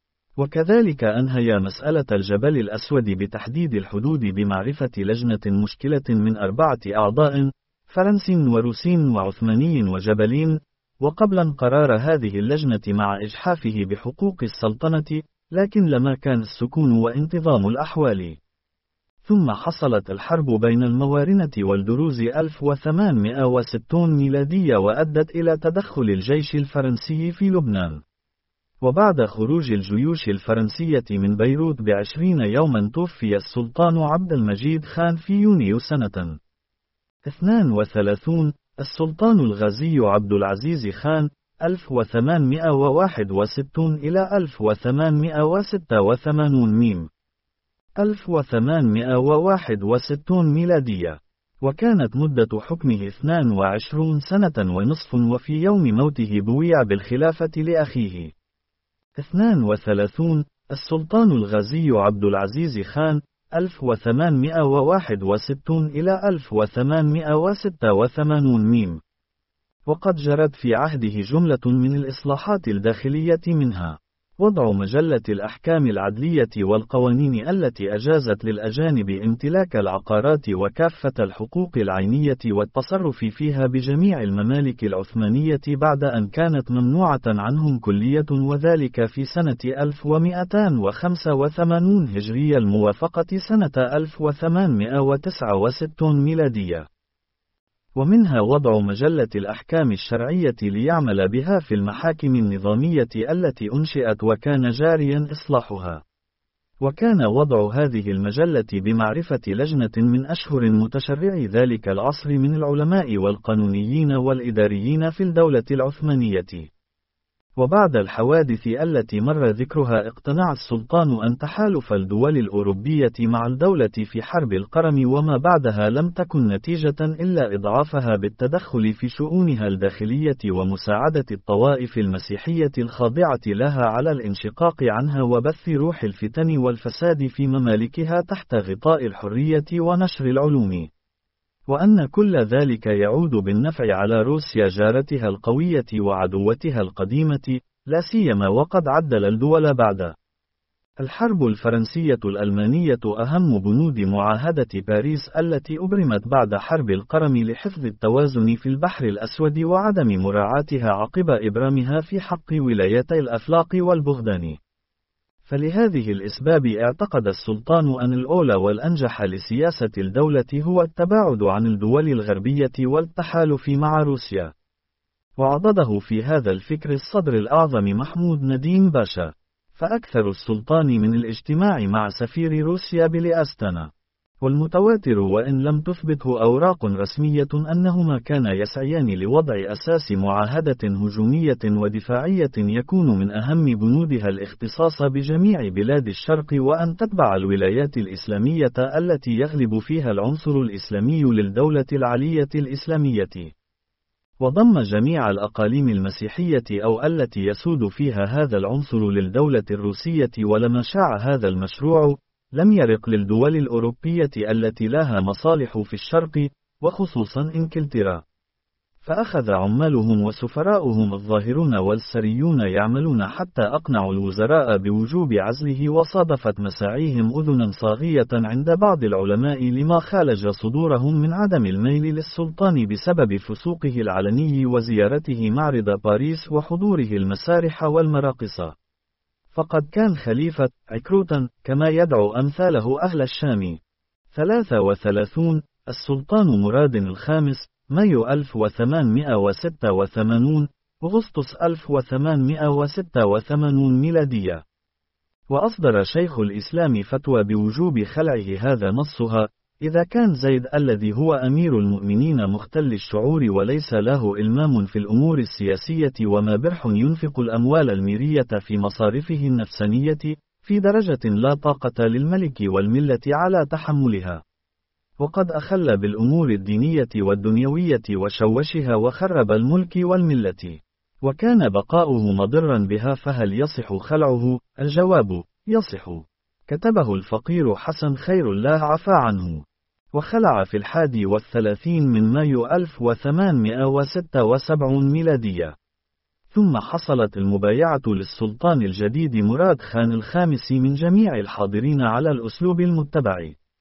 وكذلك أنهيا مسألة الجبل الأسود بتحديد الحدود بمعرفة لجنة مشكلة من أربعة أعضاء، فرنس وروسي وعثماني وجبلين، وقبلا قرار هذه اللجنة مع إجحافه بحقوق السلطنة، لكن لما كان السكون وانتظام الأحوال. ثم حصلت الحرب بين الموارنة والدروز ألف وثمانمائة وستين ميلادية، وأدت إلى تدخل الجيش الفرنسي في لبنان. وبعد خروج الجيوش الفرنسية من بيروت بعشرين يوما توفي السلطان عبد المجيد خان في يونيو سنة اثنين وثلاثين. السلطان الغازي عبد العزيز خان ألف وثمانمائة وواحد وستين إلى ألف وثمانمائة وستة وثمانين ميم ألف وثمانمائة وواحد وستين ميلادية، وكانت مدة حكمه اثنين وعشرين سنة ونصف، وفي يوم موته بويع بالخلافة لأخيه. اثنين وثلاثين. السلطان الغازي عبد العزيز خان ألف وثمانمائة وواحد وستين إلى ألف وثمانمائة وستة وثمانين ميم، وقد جرت في عهده جملة من الإصلاحات الداخلية، منها وضع مجلة الأحكام العدلية والقوانين التي أجازت للأجانب امتلاك العقارات وكافة الحقوق العينية والتصرف فيها بجميع الممالك العثمانية بعد أن كانت ممنوعة عنهم كلية، وذلك في سنة ألف ومئتين وخمسة وثمانين هجرية الموافقة سنة ألف وثمانمائة وتسعة وستين ميلادية. ومنها وضع مجلة الأحكام الشرعية ليعمل بها في المحاكم النظامية التي أنشئت وكان جاريا إصلاحها. وكان وضع هذه المجلة بمعرفة لجنة من أشهر متشرعي ذلك العصر من العلماء والقانونيين والإداريين في الدولة العثمانية. وبعد الحوادث التي مر ذكرها اقتنع السلطان أن تحالف الدول الأوروبية مع الدولة في حرب القرم وما بعدها لم تكن نتيجة إلا إضعافها بالتدخل في شؤونها الداخلية ومساعدة الطوائف المسيحية الخاضعة لها على الانشقاق عنها وبث روح الفتن والفساد في ممالكها تحت غطاء الحرية ونشر العلوم. وأن كل ذلك يعود بالنفع على روسيا جارتها القوية وعدوتها القديمة، لا سيما وقد عدل الدول بعد الحرب الفرنسية الألمانية أهم بنود معاهدة باريس التي أبرمت بعد حرب القرم لحفظ التوازن في البحر الأسود وعدم مراعاتها عقب إبرامها في حق ولايتي الأفلاق والبغدان. فلهذه الأسباب اعتقد السلطان أن الأولى والأنجح لسياسة الدولة هو التباعد عن الدول الغربية والتحالف مع روسيا. وعضده في هذا الفكر الصدر الأعظم محمود نديم باشا، فأكثر السلطان من الاجتماع مع سفير روسيا بالأستانا. والمتواتر وإن لم تثبته أوراق رسمية أنهما كانا يسعيان لوضع أساس معاهدة هجومية ودفاعية يكون من أهم بنودها الاختصاص بجميع بلاد الشرق، وأن تتبع الولايات الإسلامية التي يغلب فيها العنصر الإسلامي للدولة العلية الإسلامية، وضم جميع الأقاليم المسيحية أو التي يسود فيها هذا العنصر للدولة الروسية. ولما شاع هذا المشروع لم يرق للدول الأوروبية التي لها مصالح في الشرق، وخصوصا إنجلترا، فأخذ عمالهم وسفراؤهم الظاهرون والسريون يعملون حتى أقنعوا الوزراء بوجوب عزله، وصادفت مساعيهم أذنا صاغية عند بعض العلماء لما خالج صدورهم من عدم الميل للسلطان بسبب فسوقه العلني وزيارته معرض باريس وحضوره المسارح والمراقص. فقد كان خليفة عكروتا كما يدعو أمثاله أهل الشام، ثلاثة وثلاثون السلطان مراد الخامس، مايو ألف وثمانمائة وستة وثمانين، أغسطس ألف وثمانمائة وستة وثمانين ميلادية. وأصدر شيخ الإسلام فتوى بوجوب خلعه، هذا نصها: إذا كان زيد الذي هو أمير المؤمنين مختل الشعور وليس له إلمام في الأمور السياسية وما برح ينفق الأموال الميرية في مصارفه النفسانية، في درجة لا طاقة للملك والملة على تحملها، وقد أخل بالأمور الدينية والدنيوية وشوشها وخرب الملك والملة، وكان بقاؤه مضرا بها، فهل يصح خلعه؟ الجواب: يصح. كتبه الفقير حسن خير الله عفا عنه، وخلع في الحادي والثلاثين من مايو ألف وثمانمائة وستة وسبعين ميلادية. ثم حصلت المبايعة للسلطان الجديد مراد خان الخامس من جميع الحاضرين على الأسلوب المتبع.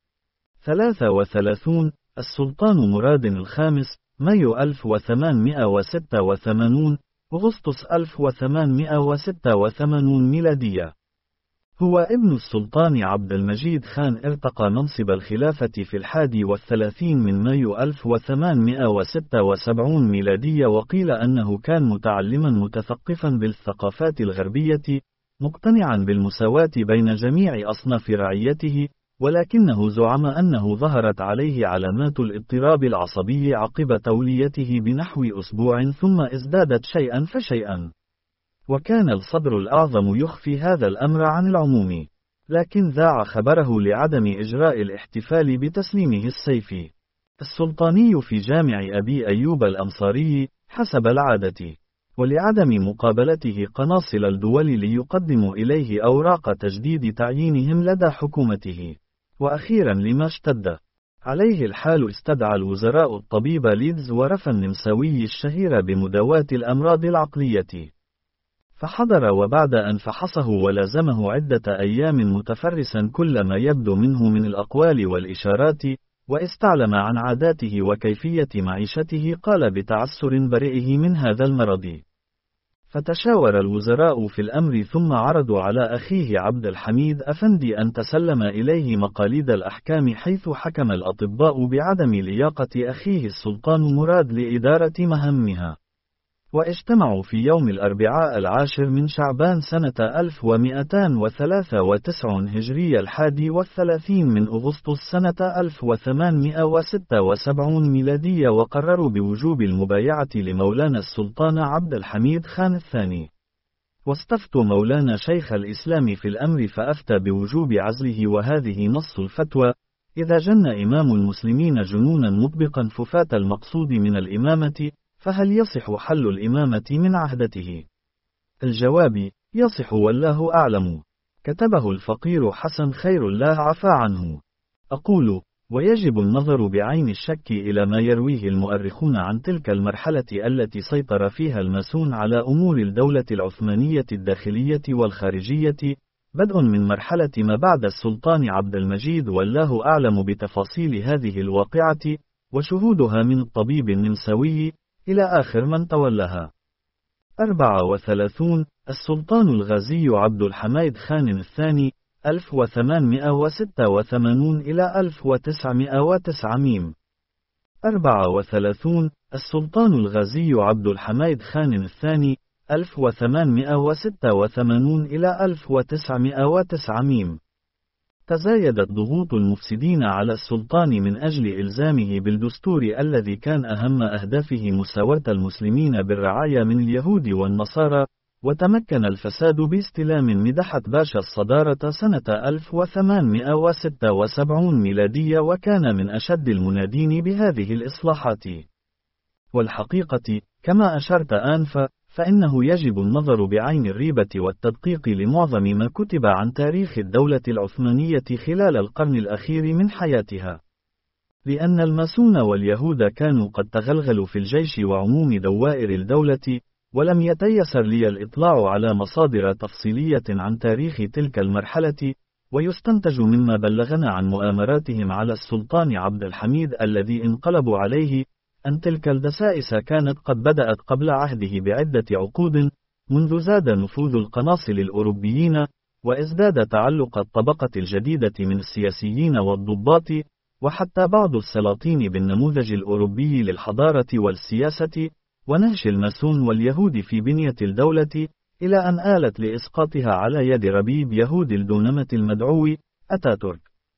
ثلاثة وثلاثون السلطان مراد الخامس، مايو ألف وثمانمائة وستة وثمانين، أغسطس ألف وثمانمائة وستة وثمانين ميلادية. هو ابن السلطان عبد المجيد خان، ارتقى منصب الخلافة في الحادي والثلاثين من مايو ألف وثمانمائة وستة وسبعين ميلادية، وقيل أنه كان متعلما متثقفا بالثقافات الغربية، مقتنعا بالمساواة بين جميع أصناف رعيته، ولكنه زعم أنه ظهرت عليه علامات الاضطراب العصبي عقب توليته بنحو أسبوع، ثم ازدادت شيئا فشيئا، وكان الصدر الأعظم يخفي هذا الأمر عن العموم، لكن ذاع خبره لعدم إجراء الاحتفال بتسليمه السيفي السلطاني في جامع أبي أيوب الأمصاري حسب العادة، ولعدم مقابلته قناصل الدول ليقدموا إليه أوراق تجديد تعيينهم لدى حكومته. وأخيرا لما اشتد عليه الحال، استدعى الوزراء الطبيب ليدز ورفا النمساوي الشهير بمداواة الأمراض العقلية، فحضر، وبعد أن فحصه ولازمه عدة أيام متفرسا كل ما يبدو منه من الأقوال والإشارات، واستعلم عن عاداته وكيفية معيشته، قال بتعسر برئه من هذا المرض. فتشاور الوزراء في الأمر، ثم عرضوا على أخيه عبد الحميد أفندي أن تسلم إليه مقاليد الأحكام، حيث حكم الأطباء بعدم لياقة أخيه السلطان مراد لإدارة مهمها. واجتمعوا في يوم الأربعاء العاشر من شعبان سنة ألف ومئتين وثلاثة وتسعين هجرية، الحادي والثلاثين من أغسطس سنة ألف وثمانمائة وستة وسبعين ميلادية، وقرروا بوجوب المبايعة لمولانا السلطان عبد الحميد خان الثاني. واستفتوا مولانا شيخ الإسلام في الأمر فأفتى بوجوب عزله، وهذه نص الفتوى: إذا جن إمام المسلمين جنونا مطبقا ففات المقصود من الإمامة، فهل يصح حل الإمامة من عهدته؟ الجواب: يصح والله أعلم. كتبه الفقير حسن خير الله عفا عنه. أقول: ويجب النظر بعين الشك إلى ما يرويه المؤرخون عن تلك المرحلة التي سيطر فيها الماسون على أمور الدولة العثمانية الداخلية والخارجية، بدء من مرحلة ما بعد السلطان عبد المجيد، والله أعلم بتفاصيل هذه الواقعة وشهودها من الطبيب النمساوي إلى آخر من تولاها. أربعة وثلاثون السلطان الغازي عبد الحميد خان الثاني، ألف وثمانمائة وستة وثمانين إلى ألف وتسعمائة وتسعة ميم. أربعة وثلاثون السلطان الغازي عبد الحميد خان الثاني، ألف وثمانمائة وستة وثمانين إلى ألف وتسعمائة وتسعة ميم. تزايدت ضغوط المفسدين على السلطان من أجل إلزامه بالدستور الذي كان أهم أهدافه مساواة المسلمين بالرعاية من اليهود والنصارى، وتمكن الفساد باستلام مدحة باشا الصدارة سنة ألف وثمانمائة وستة وسبعين ميلادية، وكان من أشد المنادين بهذه الإصلاحات. والحقيقة كما أشرت آنفا، فإنه يجب النظر بعين الريبة والتدقيق لمعظم ما كتب عن تاريخ الدولة العثمانية خلال القرن الأخير من حياتها، لأن الماسون واليهود كانوا قد تغلغلوا في الجيش وعموم دوائر الدولة، ولم يتيسر لي الإطلاع على مصادر تفصيلية عن تاريخ تلك المرحلة، ويستنتج مما بلغنا عن مؤامراتهم على السلطان عبد الحميد الذي انقلبوا عليه أن تلك الدسائس كانت قد بدأت قبل عهده بعدة عقود، منذ زاد نفوذ القناصل الأوروبيين، وازداد تعلق الطبقة الجديدة من السياسيين والضباط، وحتى بعض السلاطين بالنموذج الأوروبي للحضارة والسياسة، ونهش الماسون واليهود في بنية الدولة، إلى أن آلت لإسقاطها على يد ربيب يهود الدونمة المدعو أتاتورك.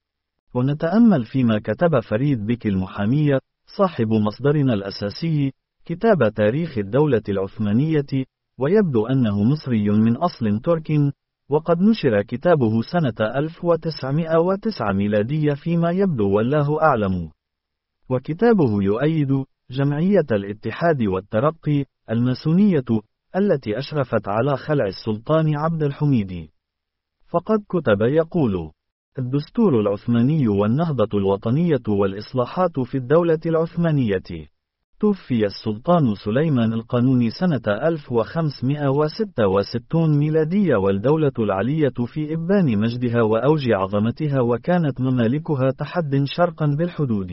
ونتأمل فيما كتب فريد بك المحامي صاحب مصدرنا الأساسي كتاب تاريخ الدولة العثمانية، ويبدو أنه مصري من أصل تركي، وقد نشر كتابه سنة ألف وتسعمائة وتسعة ميلادية فيما يبدو والله أعلم. وكتابه يؤيد جمعية الاتحاد والترقي الماسونية التي أشرفت على خلع السلطان عبد الحميد. فقد كتب يقول: الدستور العثماني والنهضة الوطنية والإصلاحات في الدولة العثمانية. توفي السلطان سليمان القانوني سنة ألف وخمسمائة وستة وستين ميلادية، والدولة العلية في إبان مجدها وأوج عظمتها، وكانت ممالكها تحد شرقا بالحدود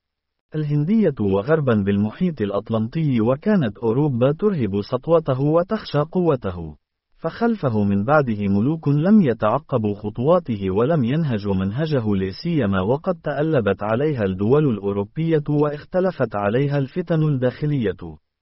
الهندية وغربا بالمحيط الأطلنطي، وكانت أوروبا ترهب سطوته وتخشى قوته. فخلفه من بعده ملوك لم يتعقبوا خطواته ولم ينهجوا منهجه، لسيما وقد تألبت عليها الدول الأوروبية واختلفت عليها الفتن الداخلية،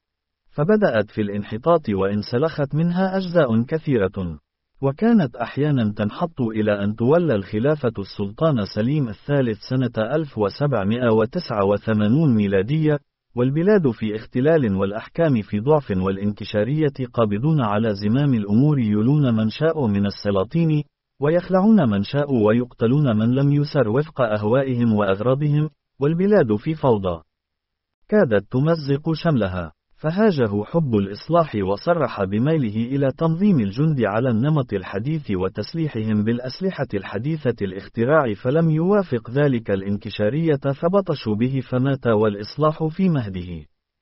فبدأت في الانحطاط وانسلخت منها أجزاء كثيرة، وكانت أحيانا تنحط إلى أن تولى الخلافة السلطان سليم الثالث سنة ألف وسبعمائة وتسعة وثمانين ميلادية، والبلاد في اختلال والأحكام في ضعف والانكشارية، قابضون على زمام الأمور، يلون من شاء من السلاطين ويخلعون من شاء، ويقتلون من لم يسر وفق أهوائهم وأغراضهم، والبلاد في فوضى كادت تمزق شملها. فهاجه حب الإصلاح، وصرح بميله إلى تنظيم الجند على النمط الحديث وتسليحهم بالأسلحة الحديثة الاختراع، فلم يوافق ذلك الانكشارية فبطشوا به فمات والإصلاح في مهده.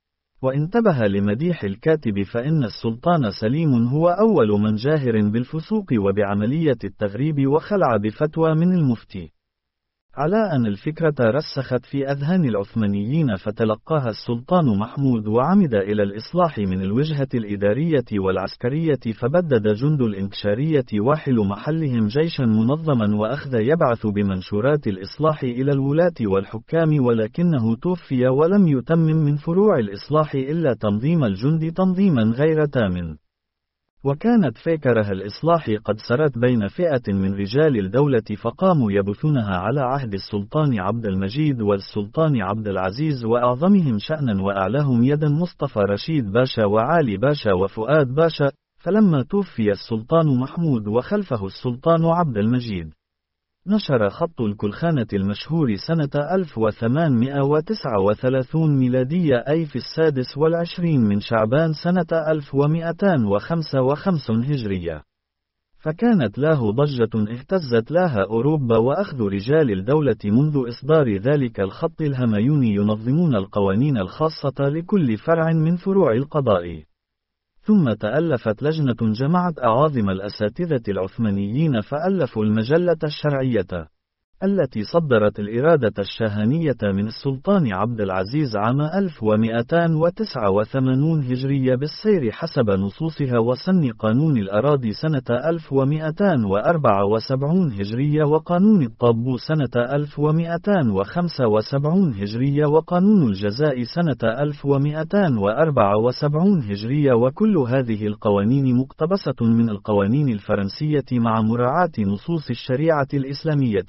وانتبه لمديح الكاتب فإن السلطان سليم هو أول من جاهر بالفسوق وبعملية التغريب، وخلع بفتوى من المفتي على أن الفكرة رسخت في أذهان العثمانيين، فتلقاها السلطان محمود وعمد إلى الإصلاح من الوجهة الإدارية والعسكرية، فبدد جند الانكشارية واحل محلهم جيشا منظما، وأخذ يبعث بمنشورات الإصلاح إلى الولاة والحكام، ولكنه توفي ولم يتمم من فروع الإصلاح إلا تنظيم الجند تنظيما غير تام. وكانت فكرة الإصلاح قد سرت بين فئة من رجال الدولة، فقاموا يبثونها على عهد السلطان عبد المجيد والسلطان عبد العزيز، وأعظمهم شأنا وأعلاهم يدا مصطفى رشيد باشا وعالي باشا وفؤاد باشا. فلما توفي السلطان محمود وخلفه السلطان عبد المجيد، نشر خط الكلخانة المشهور سنة ألف وثمانمائة وتسعة وثلاثين ميلادية، أي في السادس والعشرين من شعبان سنة ألف ومئتين وخمسة وخمسين هجرية. فكانت له ضجة اهتزت لها أوروبا، وأخذ رجال الدولة منذ إصدار ذلك الخط الهميون ينظمون القوانين الخاصة لكل فرع من فروع القضاء. ثم تألفت لجنة جمعت أعاظم الأساتذة العثمانيين، فألفوا المجلة الشرعية التي صدرت الإرادة الشاهنية من السلطان عبد العزيز عام ألف ومئتين وتسعة وثمانين هجرية بالسير حسب نصوصها، وسن قانون الأراضي سنة ألف ومئتين وأربعة وسبعين هجرية، وقانون الطاب سنة ألف ومئتين وخمسة وسبعين هجرية، وقانون الجزاء سنة ألف ومئتين وأربعة وسبعين هجرية. وكل هذه القوانين مقتبسة من القوانين الفرنسية مع مراعاة نصوص الشريعة الإسلامية.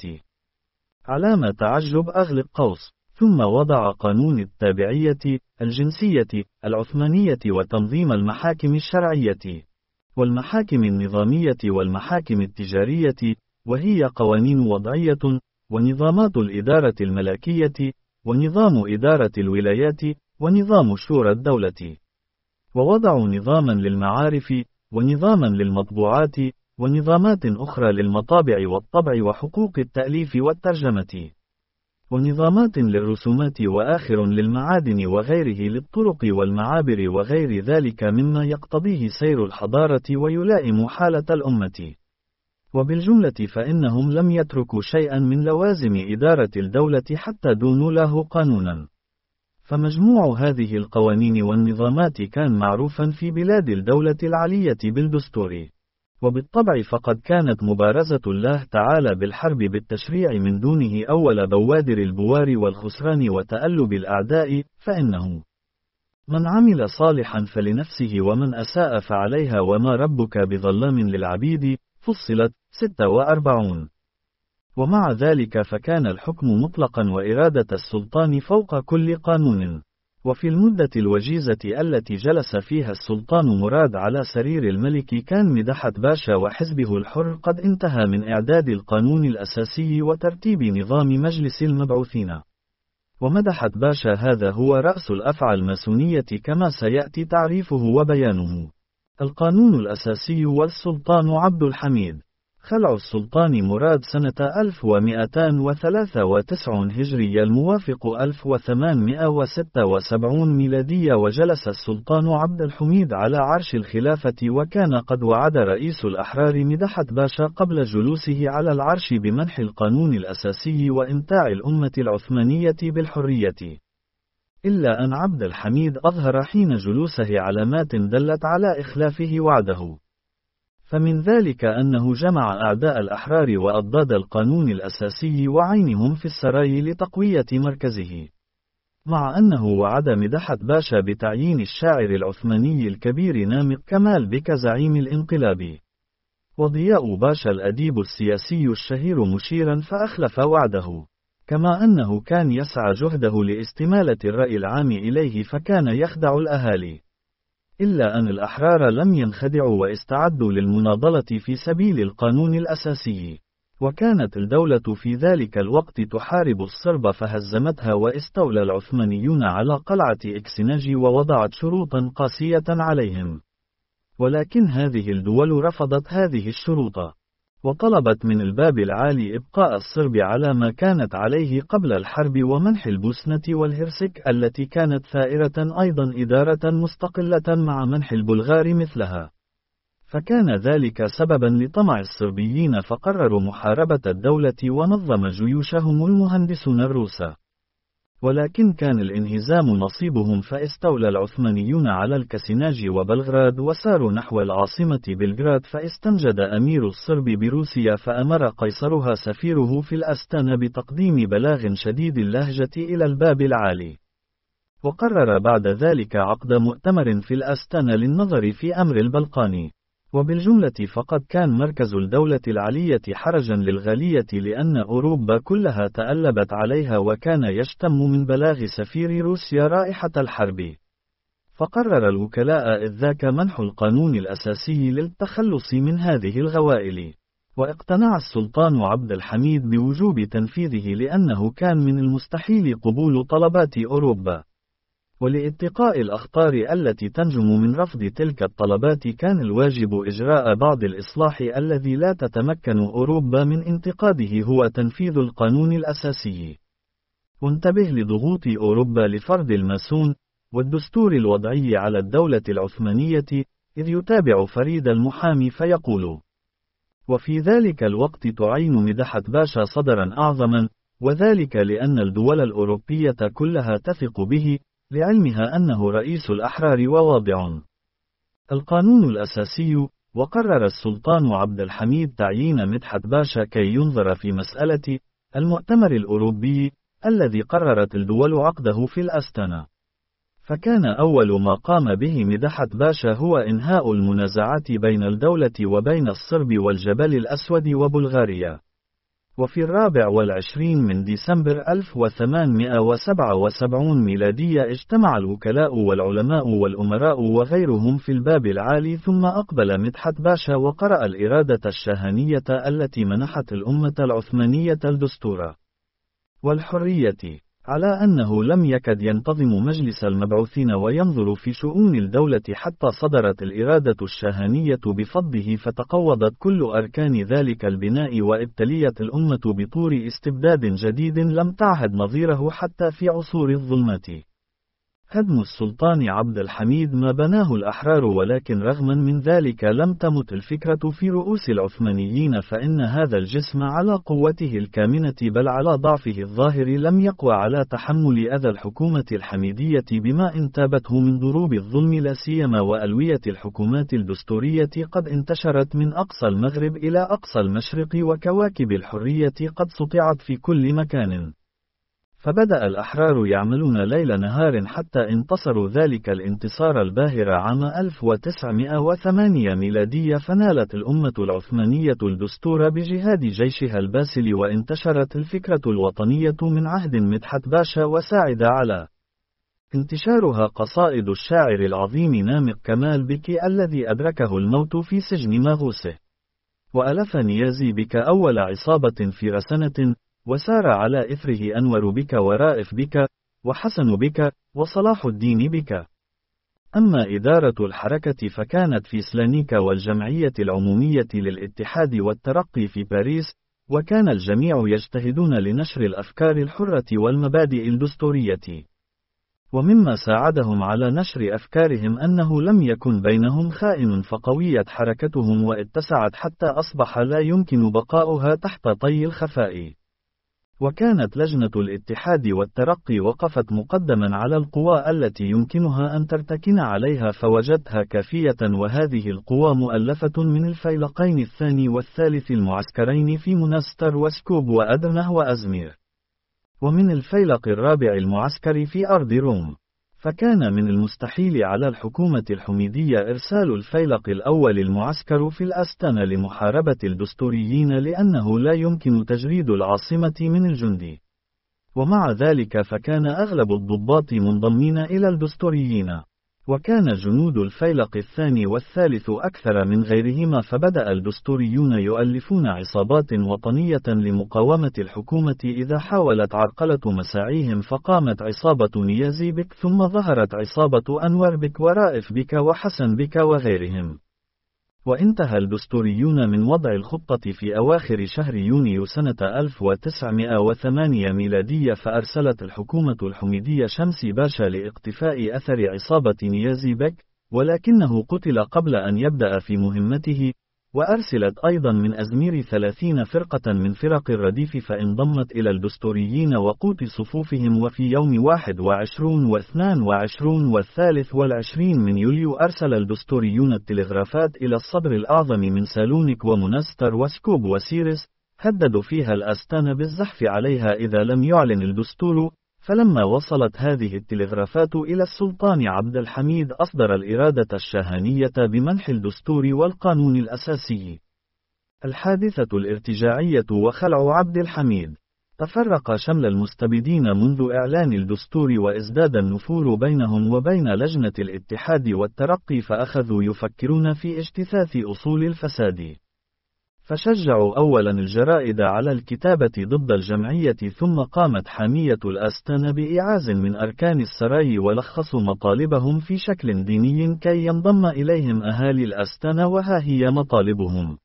علامة تعجب أغلق قوس. ثم وضع قانون التابعية الجنسية العثمانية وتنظيم المحاكم الشرعية والمحاكم النظامية والمحاكم التجارية، وهي قوانين وضعية، ونظامات الإدارة الملكية، ونظام إدارة الولايات، ونظام شورى الدولة. ووضعوا نظاما للمعارف، ونظاما للمطبوعات، ونظامات أخرى للمطابع والطبع وحقوق التأليف والترجمة، ونظامات للرسومات، وآخر للمعادن وغيره، للطرق والمعابر وغير ذلك مما يقتضيه سير الحضارة ويلائم حالة الأمة. وبالجملة فإنهم لم يتركوا شيئا من لوازم إدارة الدولة حتى دونوا له قانونا. فمجموع هذه القوانين والنظامات كان معروفا في بلاد الدولة العلية بالدستور. وبالطبع فقد كانت مبارزة الله تعالى بالحرب بالتشريع من دونه أول بوادر البوار والخسران وتألب الأعداء، فإنه من عمل صالحا فلنفسه ومن أساء فعليها وما ربك بظلام للعبيد. فصلت. ستة وأربعون. ومع ذلك فكان الحكم مطلقا وإرادة السلطان فوق كل قانون. وفي المدة الوجيزة التي جلس فيها السلطان مراد على سرير الملك كان مدحت باشا وحزبه الحر قد انتهى من إعداد القانون الأساسي وترتيب نظام مجلس المبعوثين. ومدحت باشا هذا هو رأس الأفعى الماسونية كما سيأتي تعريفه وبيانه. القانون الأساسي والسلطان عبد الحميد. خلع السلطان مراد سنة ألف ومئتين وثلاثة وتسعين هجرية الموافق ألف وثمانمئة وستة وسبعين ميلادية، وجلس السلطان عبد الحميد على عرش الخلافة، وكان قد وعد رئيس الأحرار مدحت باشا قبل جلوسه على العرش بمنح القانون الأساسي وإمتاع الأمة العثمانية بالحرية. إلا أن عبد الحميد أظهر حين جلوسه علامات دلت على إخلافه وعده. فمن ذلك أنه جمع أعداء الأحرار وأضداد القانون الأساسي وعينهم في السراي لتقوية مركزه، مع أنه وعد مدحت باشا بتعيين الشاعر العثماني الكبير نامق كمال بك زعيم الانقلاب، وضياء باشا الأديب السياسي الشهير مشيرا فأخلف وعده، كما أنه كان يسعى جهده لاستمالة الرأي العام إليه فكان يخدع الأهالي. إلا أن الأحرار لم ينخدعوا واستعدوا للمناضلة في سبيل القانون الأساسي، وكانت الدولة في ذلك الوقت تحارب الصرب فهزمتها، واستولى العثمانيون على قلعة إكسناجي ووضعت شروطا قاسية عليهم، ولكن هذه الدول رفضت هذه الشروط، وطلبت من الباب العالي إبقاء الصرب على ما كانت عليه قبل الحرب ومنح البوسنة والهرسك التي كانت ثائرة أيضا إدارة مستقلة مع منح البلغار مثلها. فكان ذلك سببا لطمع الصربيين فقرروا محاربة الدولة ونظم جيوشهم المهندسون الروس، ولكن كان الانهزام نصيبهم فاستولى العثمانيون على الكسناج وبلغراد وساروا نحو العاصمة بلغراد، فاستنجد أمير الصرب بروسيا فأمر قيصرها سفيره في الأستانة بتقديم بلاغ شديد اللهجة إلى الباب العالي، وقرر بعد ذلك عقد مؤتمر في الأستانة للنظر في أمر البلقان. وبالجملة فقد كان مركز الدولة العلية حرجا للغالية لأن أوروبا كلها تألبت عليها، وكان يشتم من بلاغ سفير روسيا رائحة الحرب. فقرر الوكلاء إذ ذاك منح القانون الأساسي للتخلص من هذه الغوائل، واقتنع السلطان عبد الحميد بوجوب تنفيذه لأنه كان من المستحيل قبول طلبات أوروبا. ولاتقاء الأخطار التي تنجم من رفض تلك الطلبات كان الواجب إجراء بعض الإصلاح الذي لا تتمكن أوروبا من انتقاده هو تنفيذ القانون الأساسي. وانتبه لضغوط أوروبا لفرض الماسون والدستور الوضعي على الدولة العثمانية، إذ يتابع فريد المحامي فيقول: وفي ذلك الوقت تعين مدحت باشا صدرا أعظما، وذلك لأن الدول الأوروبية كلها تثق به، لعلمها أنه رئيس الأحرار وواضع القانون الأساسي. وقرر السلطان عبد الحميد تعيين مدحت باشا كي ينظر في مسألة المؤتمر الأوروبي الذي قررت الدول عقده في الأستانة. فكان أول ما قام به مدحت باشا هو إنهاء المنازعات بين الدولة وبين الصرب والجبل الأسود وبلغاريا. وفي الرابع والعشرين من ديسمبر ألف وثمانمئة وسبعة وسبعين ميلادية اجتمع الوكلاء والعلماء والأمراء وغيرهم في الباب العالي، ثم أقبل مدحت باشا وقرأ الإرادة الشاهنية التي منحت الأمة العثمانية الدستور والحرية، على أنه لم يكد ينتظم مجلس المبعوثين وينظر في شؤون الدولة حتى صدرت الإرادة الشاهنية بفضله، فتقوضت كل أركان ذلك البناء، وابتليت الأمة بطور استبداد جديد لم تعهد نظيره حتى في عصور الظلمات. هدم السلطان عبد الحميد ما بناه الأحرار، ولكن رغما من ذلك لم تمت الفكرة في رؤوس العثمانيين، فإن هذا الجسم على قوته الكامنة بل على ضعفه الظاهر لم يقوى على تحمل أذى الحكومة الحميدية بما انتابته من ضروب الظلم، لا سيما وألوية الحكومات الدستورية قد انتشرت من أقصى المغرب إلى أقصى المشرق، وكواكب الحرية قد سطعت في كل مكان. فبدأ الأحرار يعملون ليل نهار حتى انتصروا ذلك الانتصار الباهر عام ألف وتسعمائة وثمانية ميلادية، فنالت الأمة العثمانية الدستور بجهاد جيشها الباسل، وانتشرت الفكرة الوطنية من عهد مدحت باشا، وساعد على انتشارها قصائد الشاعر العظيم نامق كمال بك الذي أدركه الموت في سجن ماغوسه. وألف نيازي بك أول عصابة في رسنة، وسار على إثره أنور بك ورائف بك وحسن بك وصلاح الدين بك. أما إدارة الحركة فكانت في سلانيكا والجمعية العمومية للاتحاد والترقي في باريس، وكان الجميع يجتهدون لنشر الأفكار الحرة والمبادئ الدستورية. ومما ساعدهم على نشر أفكارهم أنه لم يكن بينهم خائن، فقويت حركتهم واتسعت حتى أصبح لا يمكن بقاؤها تحت طي الخفاء. وكانت لجنة الاتحاد والترقي وقفت مقدما على القوى التي يمكنها أن ترتكن عليها، فوجدتها كافية، وهذه القوى مؤلفة من الفيلقين الثاني والثالث المعسكرين في منستر وسكوب وأدرنه وأزمير، ومن الفيلق الرابع المعسكر في أرض روم. فكان من المستحيل على الحكومة الحميدية إرسال الفيلق الأول المعسكر في الأستانة لمحاربة الدستوريين، لأنه لا يمكن تجريد العاصمة من الجند. ومع ذلك فكان أغلب الضباط منضمين إلى الدستوريين، وكان جنود الفيلق الثاني والثالث أكثر من غيرهما، فبدأ الدستوريون يؤلفون عصابات وطنية لمقاومة الحكومة إذا حاولت عرقلة مساعيهم، فقامت عصابة نيازي بك، ثم ظهرت عصابة أنور بك ورائف بك وحسن بك وغيرهم. وانتهى الدستوريون من وضع الخطة في أواخر شهر يونيو سنة ألف وتسعمائة وثمانية ميلادية، فأرسلت الحكومة الحميدية شمسي باشا لاقتفاء أثر عصابة نيازي بك، ولكنه قتل قبل أن يبدأ في مهمته. وأرسلت أيضا من أزمير ثلاثين فرقة من فرق الرديف، فانضمت إلى الدستوريين وقوت صفوفهم. وفي يوم واحد وعشرون واثنان وعشرون والثالث والعشرين من يوليو أرسل الدستوريون التلغرافات إلى الصدر الأعظم من سالونيك ومنستر وسكوب وسيرس، هددوا فيها الأستانة بالزحف عليها إذا لم يعلن الدستور. فلما وصلت هذه التلغرافات إلى السلطان عبد الحميد أصدر الإرادة الشاهانية بمنح الدستور والقانون الأساسي. الحادثة الارتجاعية وخلع عبد الحميد. تفرق شمل المستبدين منذ إعلان الدستور، وازداد النفور بينهم وبين لجنة الاتحاد والترقي، فأخذوا يفكرون في اجتثاث أصول الفساد. فشجعوا أولا الجرائد على الكتابة ضد الجمعية، ثم قامت حامية الأستانة بإعاز من أركان السراي ولخصوا مطالبهم في شكل ديني كي ينضم إليهم أهالي الأستانة، وها هي مطالبهم: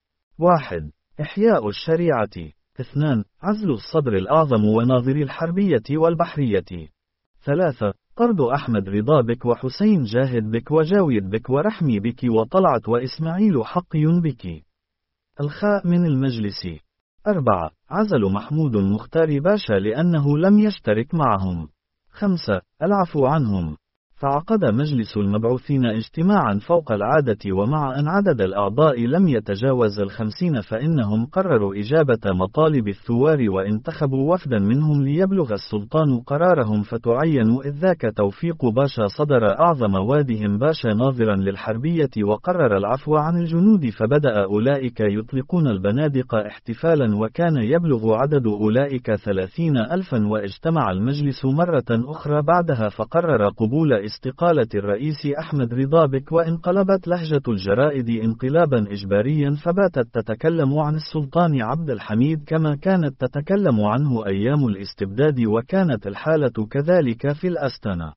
واحد. إحياء الشريعة. اثنان. عزل الصدر الأعظم وناظر الحربية والبحرية. ثلاثة. طرد أحمد رضا بك وحسين جاهد بك وجاويد بك ورحمي بك وطلعت وإسماعيل حقي بك. الخاء من المجلس. أربعة. عزل محمود مختار باشا لأنه لم يشترك معهم. خمسة. العفو عنهم. فعقد مجلس المبعوثين اجتماعا فوق العادة، ومع أن عدد الأعضاء لم يتجاوز الخمسين، فإنهم قرروا إجابة مطالب الثوار، وانتخبوا وفدا منهم ليبلغ السلطان قرارهم، فتعين إذ ذاك توفيق باشا صدر أعظم وادهم باشا ناظرا للحربية، وقرر العفو عن الجنود، فبدأ أولئك يطلقون البنادق احتفالا، وكان يبلغ عدد أولئك ثلاثين ألفا. واجتمع المجلس مرة أخرى بعدها فقرر قبول استقالة الرئيس أحمد رضا بك، وانقلبت لهجة الجرائد انقلابا إجباريا، فباتت تتكلم عن السلطان عبد الحميد كما كانت تتكلم عنه أيام الاستبداد، وكانت الحالة كذلك في الأستانة.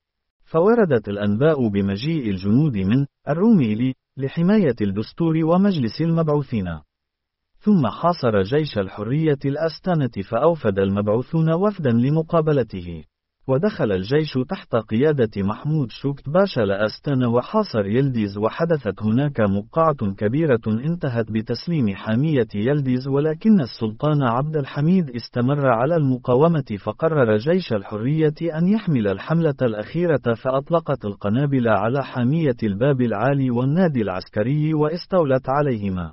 فوردت الأنباء بمجيء الجنود من الروميلي لحماية الدستور ومجلس المبعوثين. ثم حاصر جيش الحرية الأستانة، فأوفد المبعوثون وفدا لمقابلته. ودخل الجيش تحت قيادة محمود شوكت باشا لأستانا وحاصر يلديز، وحدثت هناك موقعة كبيرة انتهت بتسليم حامية يلديز، ولكن السلطان عبد الحميد استمر على المقاومة، فقرر جيش الحرية أن يحمل الحملة الأخيرة، فأطلقت القنابل على حامية الباب العالي والنادي العسكري واستولت عليهما،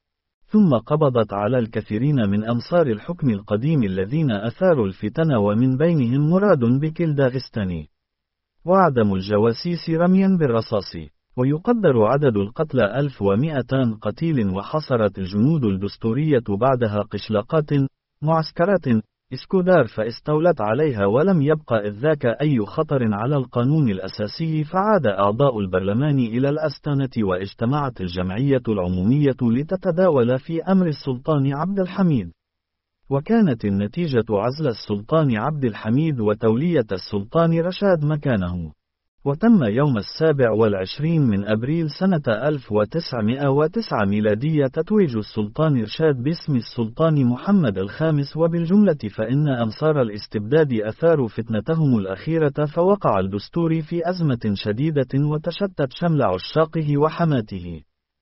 ثم قبضت على الكثيرين من أنصار الحكم القديم الذين أثاروا الفتن، ومن بينهم مراد بك الداغستاني، وعدم الجواسيس رميا بالرصاص. ويقدر عدد القتلى ألف ومئتان قتيل، وحصرت الجنود الدستورية بعدها قشلاقات، معسكرات، اسكودار، فاستولت عليها، ولم يبقى إذ ذاك أي خطر على القانون الأساسي، فعاد أعضاء البرلمان إلى الأستانة، واجتمعت الجمعية العمومية لتتداول في أمر السلطان عبد الحميد، وكانت النتيجة عزل السلطان عبد الحميد وتولية السلطان رشاد مكانه. وتم يوم السابع والعشرين من أبريل سنة ألف وتسعمائة وتسعة ميلادية تتويج السلطان رشاد باسم السلطان محمد الخامس. وبالجملة فإن أنصار الاستبداد أثاروا فتنتهم الأخيرة، فوقع الدستور في أزمة شديدة وتشتت شمل عشاقه وحماته،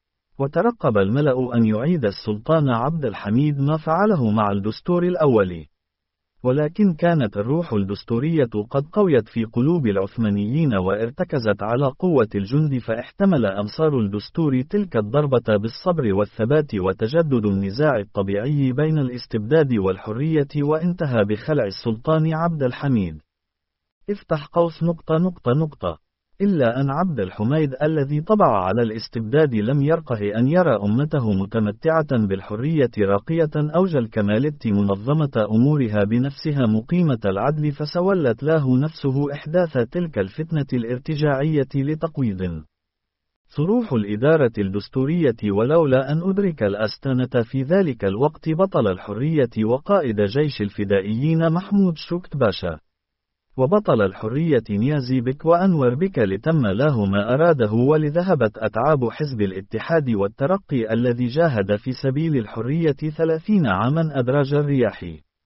وترقب الملأ أن يعيد السلطان عبد الحميد ما فعله مع الدستور الأول. ولكن كانت الروح الدستورية قد قويت في قلوب العثمانيين وارتكزت على قوة الجند، فاحتمل أنصار الدستور تلك الضربة بالصبر والثبات وتجدد النزاع الطبيعي بين الاستبداد والحرية، وانتهى بخلع السلطان عبد الحميد. افتح قوس نقطة نقطة نقطة. إلا أن عبد الحميد الذي طبع على الاستبداد لم يرقه أن يرى أمته متمتعة بالحرية راقية أوج الكمالة منظمة أمورها بنفسها مقيمة العدل، فسولت له نفسه إحداث تلك الفتنة الارتجاعية لتقويض صروح الإدارة الدستورية. ولولا أن أدرك الأستانة في ذلك الوقت بطل الحرية وقائد جيش الفدائيين محمود شوكت باشا، وبطل الحرية نيازي بك وأنور بك، لتم له ما أراده، ولذهبت أتعاب حزب الاتحاد والترقي الذي جاهد في سبيل الحرية ثلاثين عاما أدراج الرياح.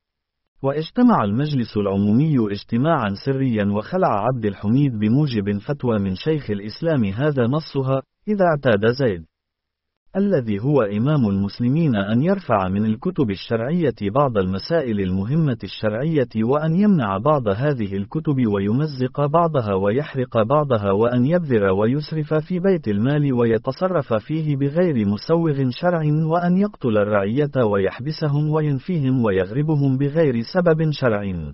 واجتمع المجلس العمومي اجتماعا سريا، وخلع عبد الحميد بموجب فتوى من شيخ الإسلام هذا نصها: إذا اعتاد زيد الذي هو إمام المسلمين أن يرفع من الكتب الشرعية بعض المسائل المهمة الشرعية، وأن يمنع بعض هذه الكتب ويمزق بعضها ويحرق بعضها، وأن يبذر ويسرف في بيت المال ويتصرف فيه بغير مسوغ شرع، وأن يقتل الرعية ويحبسهم وينفيهم ويغربهم بغير سبب شرع،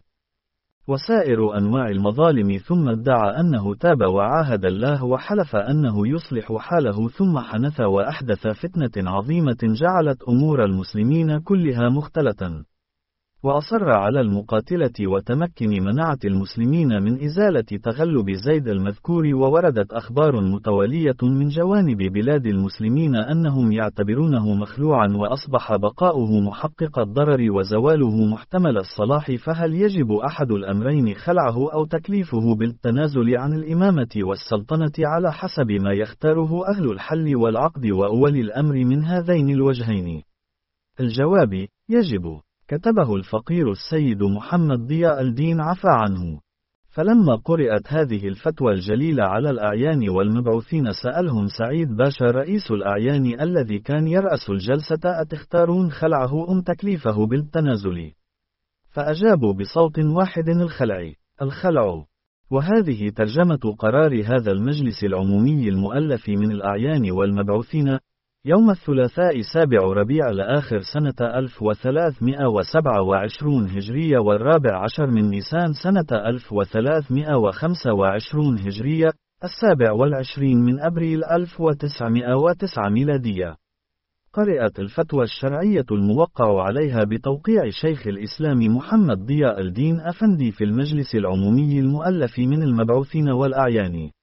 وسائر أنواع المظالم. ثم ادعى أنه تاب وعاهد الله وحلف أنه يصلح حاله، ثم حنث وأحدث فتنة عظيمة جعلت أمور المسلمين كلها مختلة، وأصر على المقاتلة وتمكن منعة المسلمين من إزالة تغلب زيد المذكور. ووردت أخبار متوالية من جوانب بلاد المسلمين أنهم يعتبرونه مخلوعا، وأصبح بقاؤه محقق الضرر وزواله محتمل الصلاح، فهل يجب أحد الأمرين: خلعه أو تكليفه بالتنازل عن الإمامة والسلطنة على حسب ما يختاره أهل الحل والعقد وأولي الأمر من هذين الوجهين؟ الجواب: يجب. كتبه الفقير السيد محمد ضياء الدين عفا عنه. فلما قرأت هذه الفتوى الجليلة على الأعيان والمبعوثين، سألهم سعيد باشا رئيس الأعيان الذي كان يرأس الجلسة: أتختارون خلعه أم تكليفه بالتنازل؟ فأجابوا بصوت واحد: الخلع. الخلع. وهذه ترجمة قرار هذا المجلس العمومي المؤلف من الأعيان والمبعوثين يوم الثلاثاء سابع ربيع الآخر سنة ألف وثلاثمائة وسبعة وعشرين هجرية، والرابع عشر من نيسان سنة ألف وثلاثمائة وخمسة وعشرين هجرية، السابع والعشرين من أبريل ألف وتسعمائة وتسعة ميلادية. قرأت الفتوى الشرعية الموقع عليها بتوقيع شيخ الإسلام محمد ضياء الدين أفندي في المجلس العمومي المؤلف من المبعوثين والأعيان.